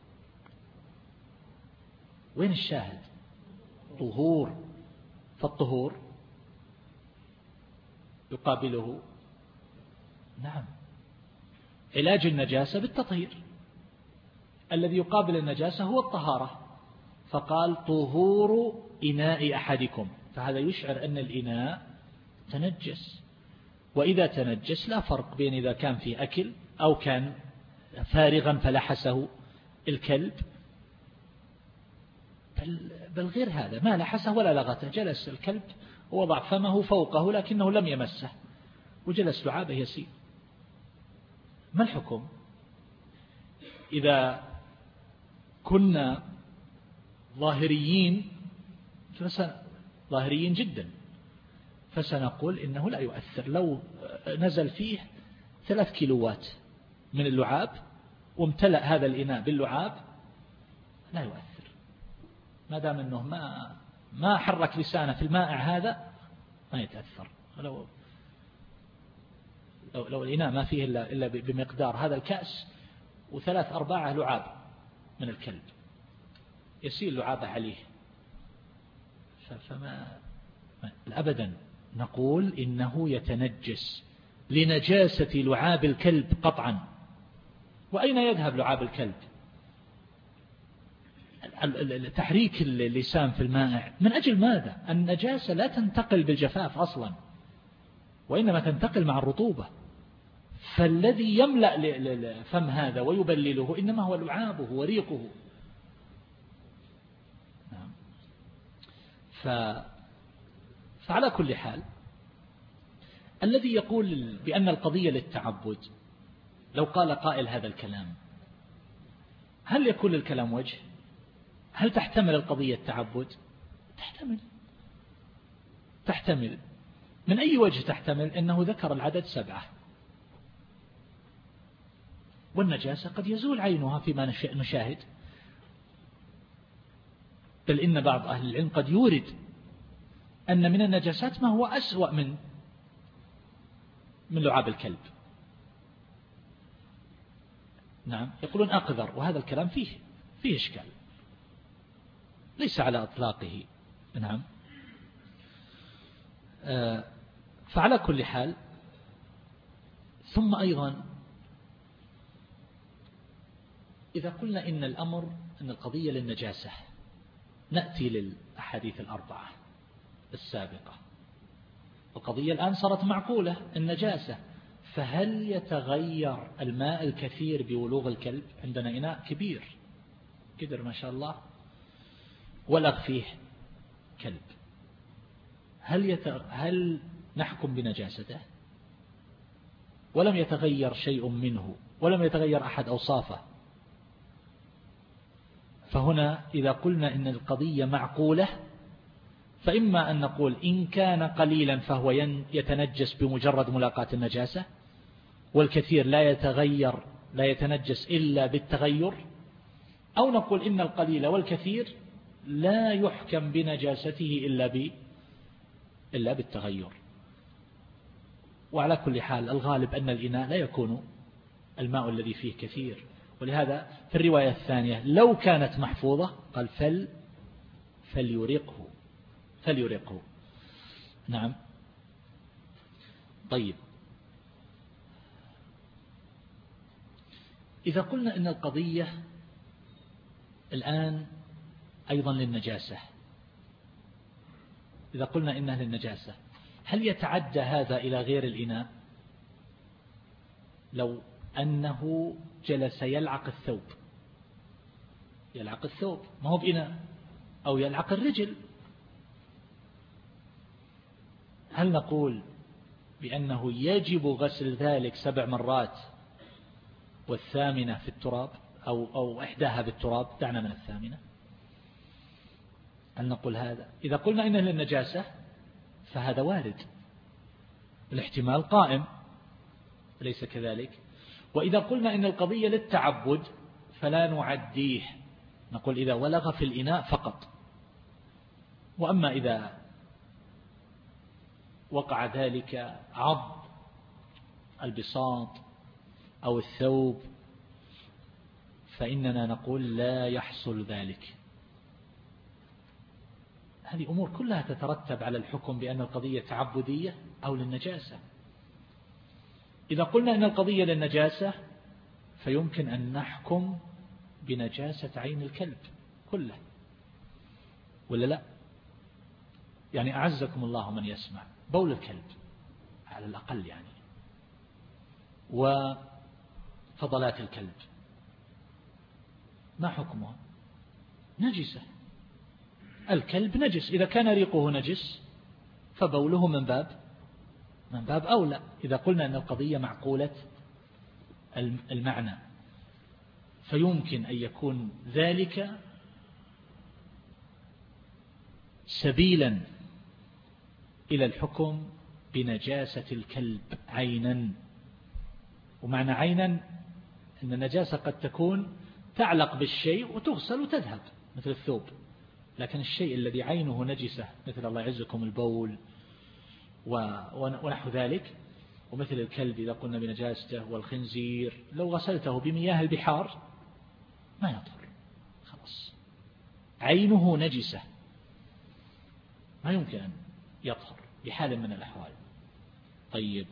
وين الشاهد؟ طهور. فالطهور يقابله نعم علاج النجاسة بالتطهير، الذي يقابل النجاسة هو الطهارة. فقال طهور إناء أحدكم، فهذا يشعر أن الإناء تنجس، وإذا تنجس لا فرق بين إذا كان فيه أكل أو كان فارغا فلحسه الكلب، بل, بل غير هذا ما لحسه ولا لغته، جلس الكلب ووضع فمه فوقه لكنه لم يمسه وجلس لعابه يسير. ما الحكم؟ إذا كنا ظاهريين ظاهريين جدا فسنقول إنه لا يؤثر. لو نزل فيه ثلاث كيلوات من اللعاب وامتلأ هذا الإناء باللعاب لا يؤثر، ما دام أنه ما ما حرك لسانه في المائع هذا ما يتأثر. لو لو, لو الإناء ما فيه إلا, إلا بمقدار هذا الكأس وثلاث أرباعه لعاب من الكلب يسيل لعابه عليه، فما أبدا نقول إنه يتنجس لنجاسة لعاب الكلب قطعا. وأين يذهب لعاب الكلب؟ تحريك اللسان في المائع من أجل ماذا؟ النجاسة لا تنتقل بالجفاف أصلا، وإنما تنتقل مع الرطوبة، فالذي يملأ فم هذا ويبلله إنما هو لعابه وريقه. ف... فعلى كل حال الذي يقول بأن القضية للتعبد، لو قال قائل هذا الكلام هل يكون للكلام وجه؟ هل تحتمل القضية التعبد؟ تحتمل تحتمل من أي وجه تحتمل؟ إنه ذكر العدد سبعة، والنجاسة قد يزول عينها فيما نشاهد، بل إن بعض أهل العلم قد يورد أن من النجاسات ما هو أسوأ من من لعاب الكلب. نعم، يقولون أقذر، وهذا الكلام فيه فيه إشكال، ليس على إطلاقه. نعم. آه فعلى كل حال، ثم أيضا إذا قلنا إن الأمر أن القضية للنجاسة، نأتي للأحاديث الأربعة السابقة. القضية الآن صارت معقولة النجاسة، فهل يتغير الماء الكثير بولوغ الكلب؟ عندنا إناء كبير قدر ما شاء الله ولغ فيه كلب، هل, يت... هل نحكم بنجاسته ولم يتغير شيء منه ولم يتغير أحد أوصافه؟ فهنا إذا قلنا إن القضية معقولة، فإما أن نقول إن كان قليلا فهو يتنجس بمجرد ملاقاة النجاسة، والكثير لا يتغير لا يتنجس إلا بالتغير، أو نقول إن القليل والكثير لا يحكم بنجاسته إلا ب إلا بالتغير. وعلى كل حال الغالب أن الإناء لا يكون الماء الذي فيه كثير، ولهذا في الرواية الثانية لو كانت محفوظة قال فل فليرقه فليرقه. نعم. طيب، إذا قلنا إن القضية الآن أيضا للنجاسة، إذا قلنا إنها للنجاسة، هل يتعدى هذا إلى غير الإناء؟ لو أنه جلس يلعق الثوب، يلعق الثوب ما هو بإناء، أو يلعق الرجل، هل نقول بأنه يجب غسل ذلك سبع مرات والثامنة في التراب، أو, أو إحداها بالتراب، دعنا من الثامنة؟ هل نقول هذا؟ إذا قلنا إنه للنجاسة فهذا وارد، الاحتمال قائم، ليس كذلك؟ وإذا قلنا إن القضية للتعبد فلا نعديه، نقول إذا ولغ في الإناء فقط. وأما إذا وقع ذلك عض البساط أو الثوب فإننا نقول لا يحصل ذلك. هذه أمور كلها تترتب على الحكم بأن القضية تعبدية أو للنجاسة. إذا قلنا أن القضية للنجاسة فيمكن أن نحكم بنجاسة عين الكلب كله، ولا لا؟ يعني أعزكم الله من يسمع، بول الكلب على الأقل يعني، وفضلات الكلب ما حكمها؟ نجسة. الكلب نجس، إذا كان ريقه نجس فبوله من باب من باب أولى، إذا قلنا أن القضية معقولة المعنى، فيمكن أن يكون ذلك سبيلا إلى الحكم بنجاسة الكلب عينا. ومعنى عينا إن النجاسة قد تكون تعلق بالشيء وتغسل وتذهب مثل الثوب، لكن الشيء الذي عينه نجسة مثل الله يعزكم البول ونحو ذلك، ومثل الكلب إذا قلنا بنجاسته، والخنزير لو غسلته بمياه البحار ما يطهر، خلاص عينه نجسة ما يمكن أن يطهر بحال من الأحوال. طيب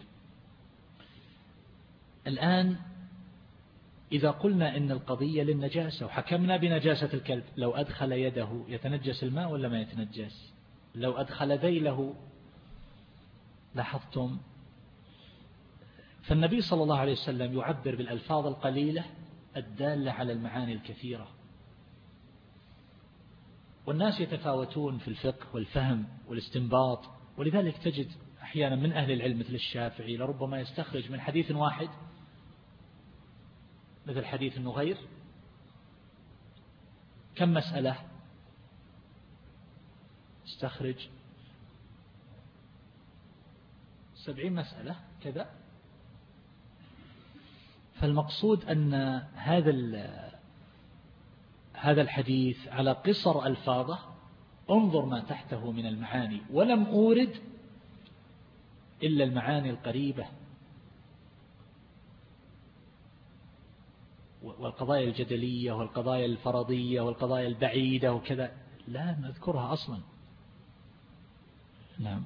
الآن إذا قلنا إن القضية للنجاسة وحكمنا بنجاسة الكلب، لو أدخل يده يتنجس الماء ولا ما يتنجس؟ لو أدخل ذيله، لاحظتم؟ فالنبي صلى الله عليه وسلم يعبر بالألفاظ القليلة الدالة على المعاني الكثيرة، والناس يتفاوتون في الفقه والفهم والاستنباط، ولذلك تجد أحيانا من أهل العلم مثل الشافعي لربما يستخرج من حديث واحد مثل حديث النغير كم مسألة استخرج سبعين مسألة كذا. فالمقصود أن هذا هذا الحديث على قصر ألفاظه انظر ما تحته من المعاني، ولم أورد إلا المعاني القريبة والقضايا الجدلية والقضايا الفرضية والقضايا البعيدة وكذا لا نذكرها أصلا. نعم.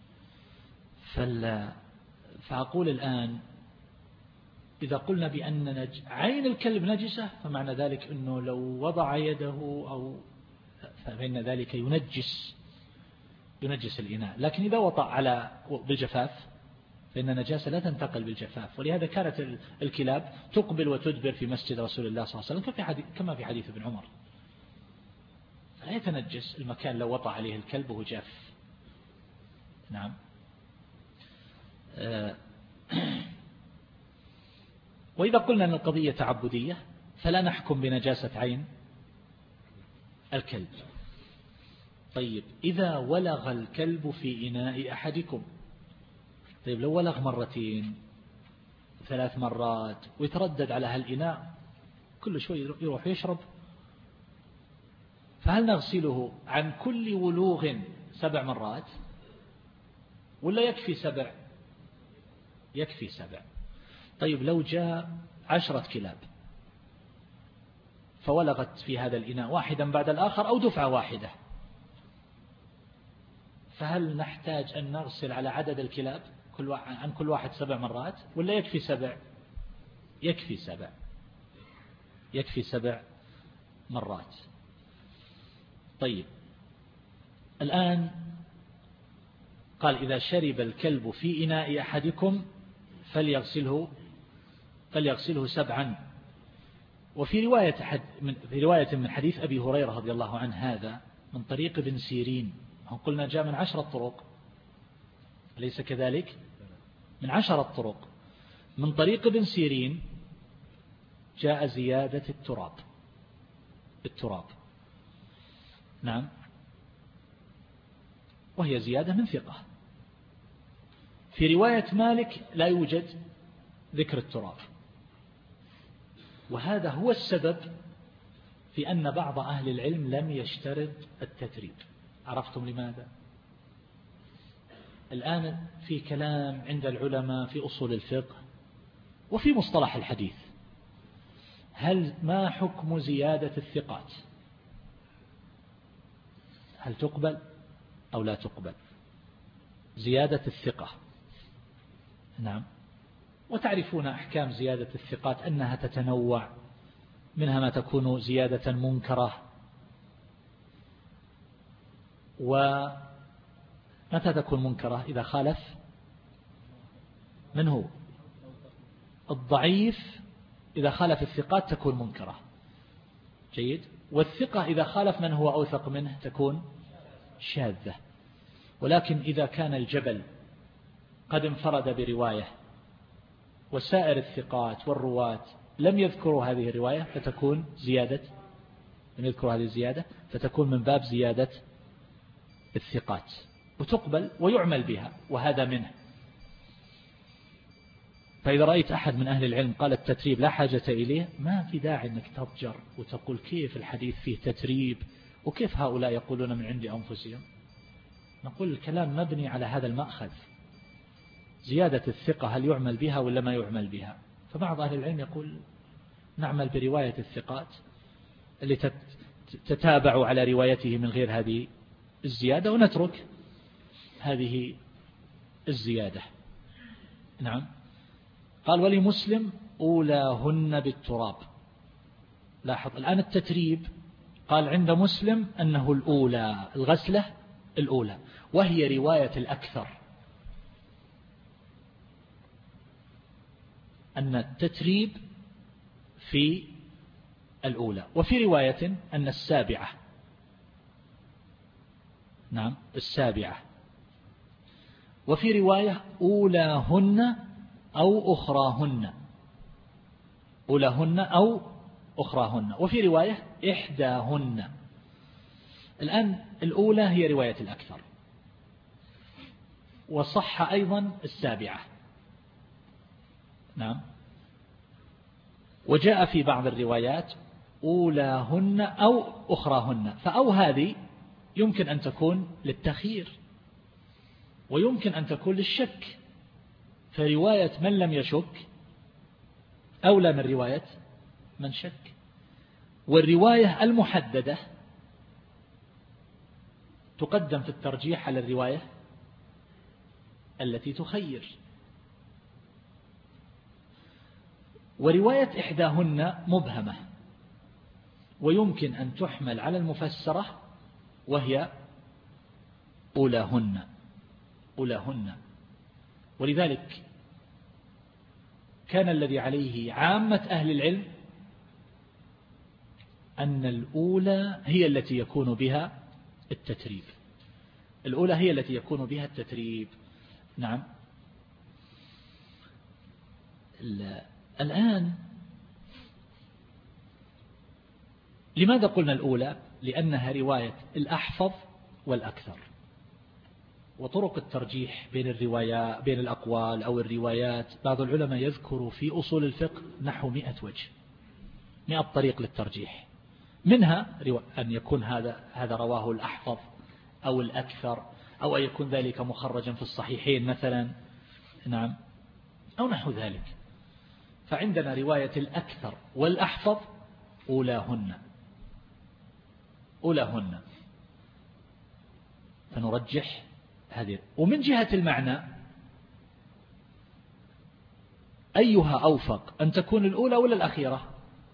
فأقول الآن إذا قلنا بأن نج... عين الكلب نجسة فمعنى ذلك أنه لو وضع يده أو فإن ذلك ينجس ينجس الإناء، لكن إذا وطأ على بالجفاف فإن النجاسة لا تنتقل بالجفاف، ولهذا كانت الكلاب تقبل وتدبر في مسجد رسول الله صلى الله عليه وسلم كما في حديث ابن عمر، فلا يتنجس المكان لو وطأ عليه الكلب وهو جاف. نعم. وإذا قلنا أن القضية تعبدية فلا نحكم بنجاسة عين الكلب. طيب إذا ولغ الكلب في إناء أحدكم، طيب لو ولغ مرتين ثلاث مرات ويتردد على هالإناء كل شوي يروح يشرب، فهل نغسله عن كل ولوغ سبع مرات ولا يكفي سبع؟ يكفي سبع. طيب لو جاء عشرة كلاب فولغت في هذا الإناء واحدا بعد الآخر أو دفعة واحدة، فهل نحتاج أن نغسل على عدد الكلاب كل عن كل واحد سبع مرات ولا يكفي سبع؟ يكفي سبع يكفي سبع مرات. طيب الآن قال إذا شرب الكلب في إناء أحدكم فليغسله فليغسله سبعا. وفي رواية حد من في رواية من حديث أبي هريرة رضي الله عنه هذا من طريق ابن سيرين، هم قلنا جاء من عشرة طرق أليس كذلك؟ من عشرة طرق. من طريق ابن سيرين جاء زيادة التراب التراب نعم، وهي زيادة من ثقة. في رواية مالك لا يوجد ذكر التراب، وهذا هو السبب في أن بعض أهل العلم لم يشترط التتريب. عرفتم لماذا؟ الآن في كلام عند العلماء في أصول الفقه وفي مصطلح الحديث، هل ما حكم زيادة الثقات؟ هل تقبل أو لا تقبل زيادة الثقة؟ نعم. وتعرفون أحكام زيادة الثقات أنها تتنوع، منها ما تكون زيادة منكرة، ومتى تكون منكرة؟ إذا خالف من هو الضعيف، إذا خالف الثقات تكون منكرة. جيد. والثقة إذا خالف من هو أوثق منه تكون شاذة. ولكن إذا كان الجبل قد انفرد برواية وسائر الثقات والرواة لم يذكروا هذه الرواية فتكون زيادة لم يذكروا هذه الزيادة فتكون من باب زيادة الثقات وتقبل ويعمل بها، وهذا منه. فإذا رأيت أحد من أهل العلم قال التتريب لا حاجة إليه، ما في داعي أنك تضجر وتقول كيف الحديث فيه تتريب وكيف هؤلاء يقولون من عند أنفسهم. نقول الكلام مبني على هذا المأخذ، زيادة الثقة هل يعمل بها ولا ما يعمل بها. فبعض أهل العلم يقول نعمل برواية الثقات اللي تتابع على روايته من غير هذه الزيادة، ونترك هذه الزيادة. نعم. قال ولمسلم أولاهن بالتراب. لاحظ الآن التتريب قال عند مسلم أنه الأولى، الغسلة الأولى، وهي رواية الأكثر، أن التتريب في الأولى، وفي رواية أن السابعة. نعم السابعة. وفي رواية أولاهن أو أخراهن، أولاهن أو أخراهن، وفي رواية إحداهن. الآن الأولى هي رواية الأكثر، وصح أيضا السابعة. نعم. وجاء في بعض الروايات أولاهن أو أخراهن، فأو هذه يمكن أن تكون للتخيير ويمكن أن تكون للشك، فرواية من لم يشك أولى من رواية من شك. والرواية المحددة تقدم في الترجيح على الرواية التي تخير. ورواية إحداهن مبهمة ويمكن أن تحمل على المفسرة، وهي أولاهن أولاهن. ولذلك كان الذي عليه عامة أهل العلم أن الأولى هي التي يكون بها التتريب، الأولى هي التي يكون بها التتريب. نعم. الآن لماذا قلنا الأولى؟ لأنها رواية الأحفظ والأكثر. وطرق الترجيح بين الروايات بين الأقوال أو الروايات، بعض العلماء يذكر في أصول الفقه نحو مئة وجه، مئة طريق للترجيح، منها أن يكون هذا هذا رواه الأحفظ أو الأكثر، أو أن يكون ذلك مخرجا في الصحيحين مثلا. نعم. أو نحو ذلك. فعندنا رواية الأكثر والأحفظ أولاهن أولاهن فنرجح هذه. ومن جهة المعنى أيها أوفق، أن تكون الأولى ولا الأخيرة؟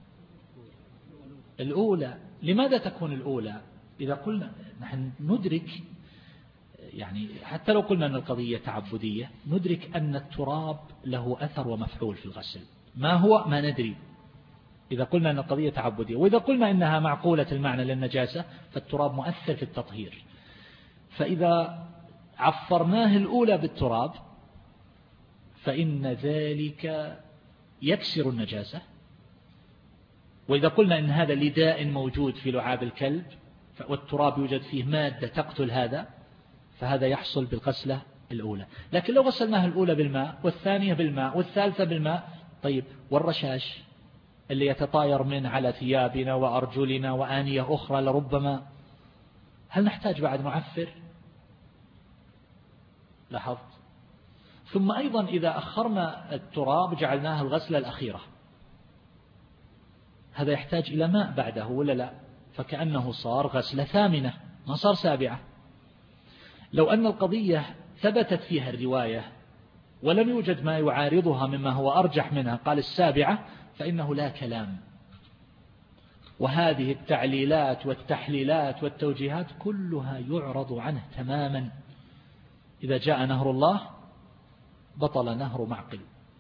الأولى. لماذا تكون الأولى؟ إذا قلنا نحن ندرك، يعني حتى لو قلنا أن القضية تعبدية، ندرك أن التراب له أثر ومفعول في الغسل. ما هو؟ ما ندري. إذا قلنا أن القضية تعبدية، وإذا قلنا أنها معقولة المعنى للنجاسة، فالتراب مؤثر في التطهير. فإذا عفرناه الأولى بالتراب فإن ذلك يكسر النجاسة. وإذا قلنا أن هذا لداء موجود في لعاب الكلب والتراب يوجد فيه مادة تقتل هذا، فهذا يحصل بالغسلة الأولى. لكن لو غسلناها الأولى بالماء والثانية بالماء والثالثة بالماء، طيب والرشاش اللي يتطاير من على ثيابنا وأرجلنا وآنية أخرى لربما، هل نحتاج بعد معفر؟ لاحظت. ثم أيضا إذا أخرنا التراب جعلناها الغسلة الأخيرة، هذا يحتاج إلى ماء بعده ولا لا؟ فكأنه صار غسلة ثامنة، ما صار سابعة. لو أن القضية ثبتت فيها الرواية ولم يوجد ما يعارضها مما هو أرجح منها، قال السابعة، فإنه لا كلام. وهذه التعليلات والتحليلات والتوجيهات كلها يعرض عنه تماما. إذا جاء نهر الله بطل نهر معقل.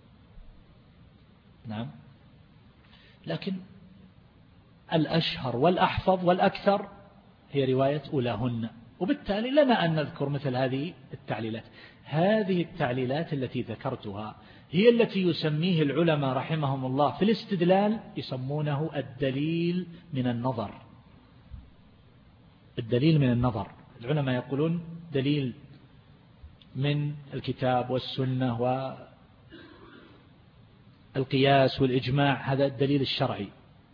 نعم. لكن الأشهر والأحفظ والأكثر هي رواية أولاهن، وبالتالي لنا أن نذكر مثل هذه التعليلات. هذه التعليلات التي ذكرتها هي التي يسميه العلماء رحمهم الله في الاستدلال، يسمونه الدليل من النظر. الدليل من النظر. العلماء يقولون دليل من الكتاب والسنة القياس والإجماع هذا الدليل الشرعي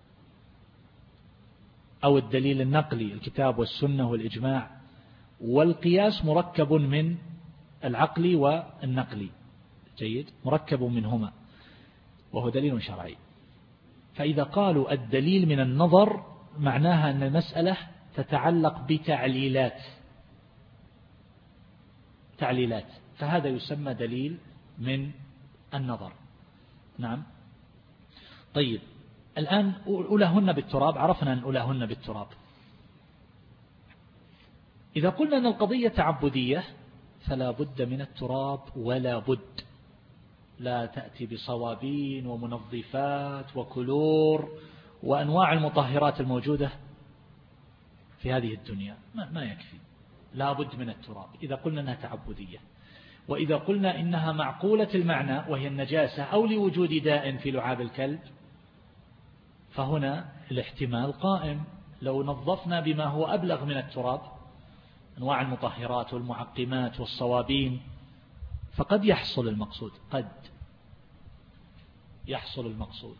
أو الدليل النقلي، الكتاب والسنة والإجماع، والقياس مركب من العقل والنقل، جيد، مركب منهما وهو دليل شرعي. فإذا قالوا الدليل من النظر معناها أن المسألة تتعلق بتعليلات تعليلات فهذا يسمى دليل من النظر. نعم. طيب الآن أولاهن بالتراب، عرفنا أن أولاهن بالتراب. إذا قلنا أن القضية تعبدية فلا بد من التراب، ولا بد، لا تأتي بصوابين ومنظفات وكلور وأنواع المطهرات الموجودة في هذه الدنيا، ما, ما يكفي، لا بد من التراب إذا قلنا أنها تعبدية. وإذا قلنا إنها معقولة المعنى وهي النجاسة أو لوجود داء في لعاب الكلب فهنا الاحتمال قائم، لو نظفنا بما هو أبلغ من التراب أنواع المطهرات والمعقمات والصوابين فقد يحصل المقصود، قد يحصل المقصود،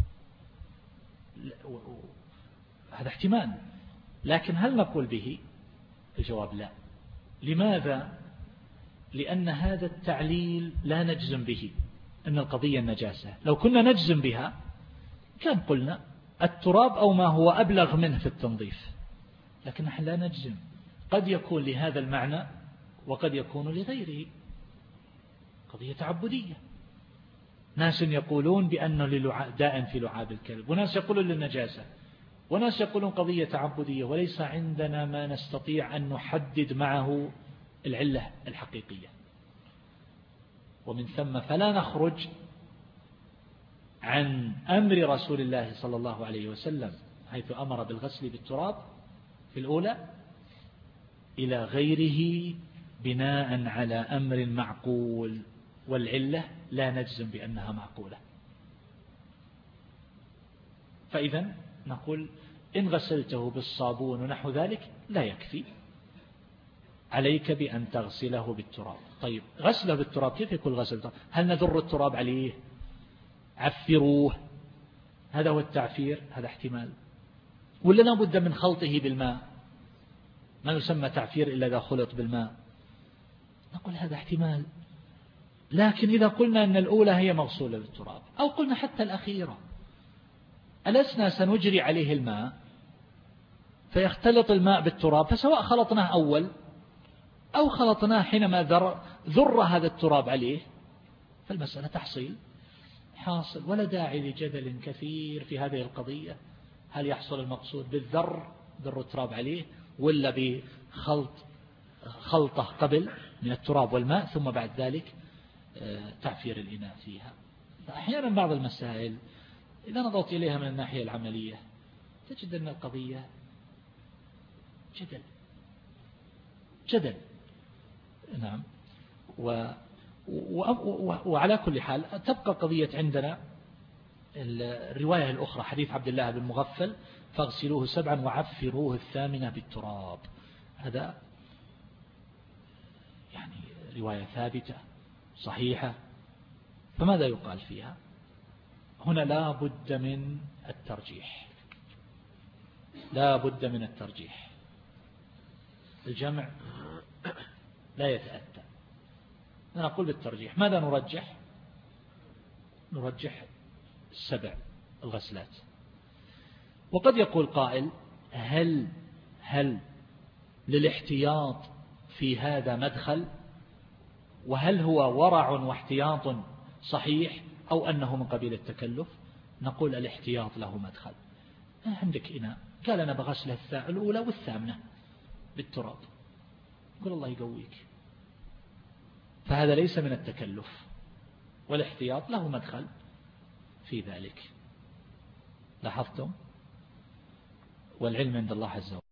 هذا احتمال. لكن هل نقول به؟ الجواب لا. لماذا؟ لأن هذا التعليل لا نجزم به أن القضية النجاسة. لو كنا نجزم بها كان قلنا التراب أو ما هو أبلغ منه في التنظيف، لكن نحن لا نجزم، قد يكون لهذا المعنى وقد يكون لغيره. قضية تعبدية، ناس يقولون بأنه داء في لعاب الكلب، وناس يقولون للنجاسة، وناس يقولون قضية تعبدية، وليس عندنا ما نستطيع أن نحدد معه العلة الحقيقية. ومن ثم فلا نخرج عن أمر رسول الله صلى الله عليه وسلم حيث أمر بالغسل بالتراب في الأولى إلى غيره بناء على أمر معقول، والعلة لا نجزم بأنها معقولة. فإذا نقول إن غسلته بالصابون ونحو ذلك لا يكفي، عليك بأن تغسله بالتراب. طيب غسله بالتراب كيف يكون غسل التراب؟ هل نذر التراب عليه؟ عفروه، هذا هو التعفير، هذا احتمال. ولا لا بد من خلطه بالماء، ما يسمى تعفير إلا إذا خلط بالماء؟ نقول هذا احتمال. لكن إذا قلنا أن الأولى هي مغسولة بالتراب أو قلنا حتى الأخيرة، ألسنا سنجري عليه الماء فيختلط الماء بالتراب، فسواء خلطناه أول أو خلطناه حينما ذر, ذر هذا التراب عليه فالمسألة تحصيل حاصل، ولا داعي لجدل كثير في هذه القضية. هل يحصل المقصود بالذر، ذر التراب عليه، ولا بخلط خلطة قبل من التراب والماء ثم بعد ذلك تعفير الإناء فيها؟ أحيانا بعض المسائل إذا نظرت إليها من الناحية العملية تجد أن القضية جدل جدل نعم. و وعلى كل حال تبقى قضية عندنا الرواية الأخرى، حديث عبد الله بن مغفل فاغسلوه سبعا وعفروه الثامنة بالتراب، هذا يعني رواية ثابتة صحيحة، فماذا يقال فيها؟ هنا لا بد من الترجيح، لا بد من الترجيح، الجمع لا يتأتى. أنا أقول بالترجيح. ماذا نرجح؟ نرجح السبع الغسلات. وقد يقول قائل هل هل للاحتياط في هذا مدخل، وهل هو ورع واحتياط صحيح أو أنه من قبيل التكلف؟ نقول الاحتياط له مدخل. عندك إناء قال أنا بغسله الأولى والثامنة بالتراب، قل الله يقويك، فهذا ليس من التكلف، والاحتياط له مدخل في ذلك. لاحظتم؟ والعلم عند الله عز وجل.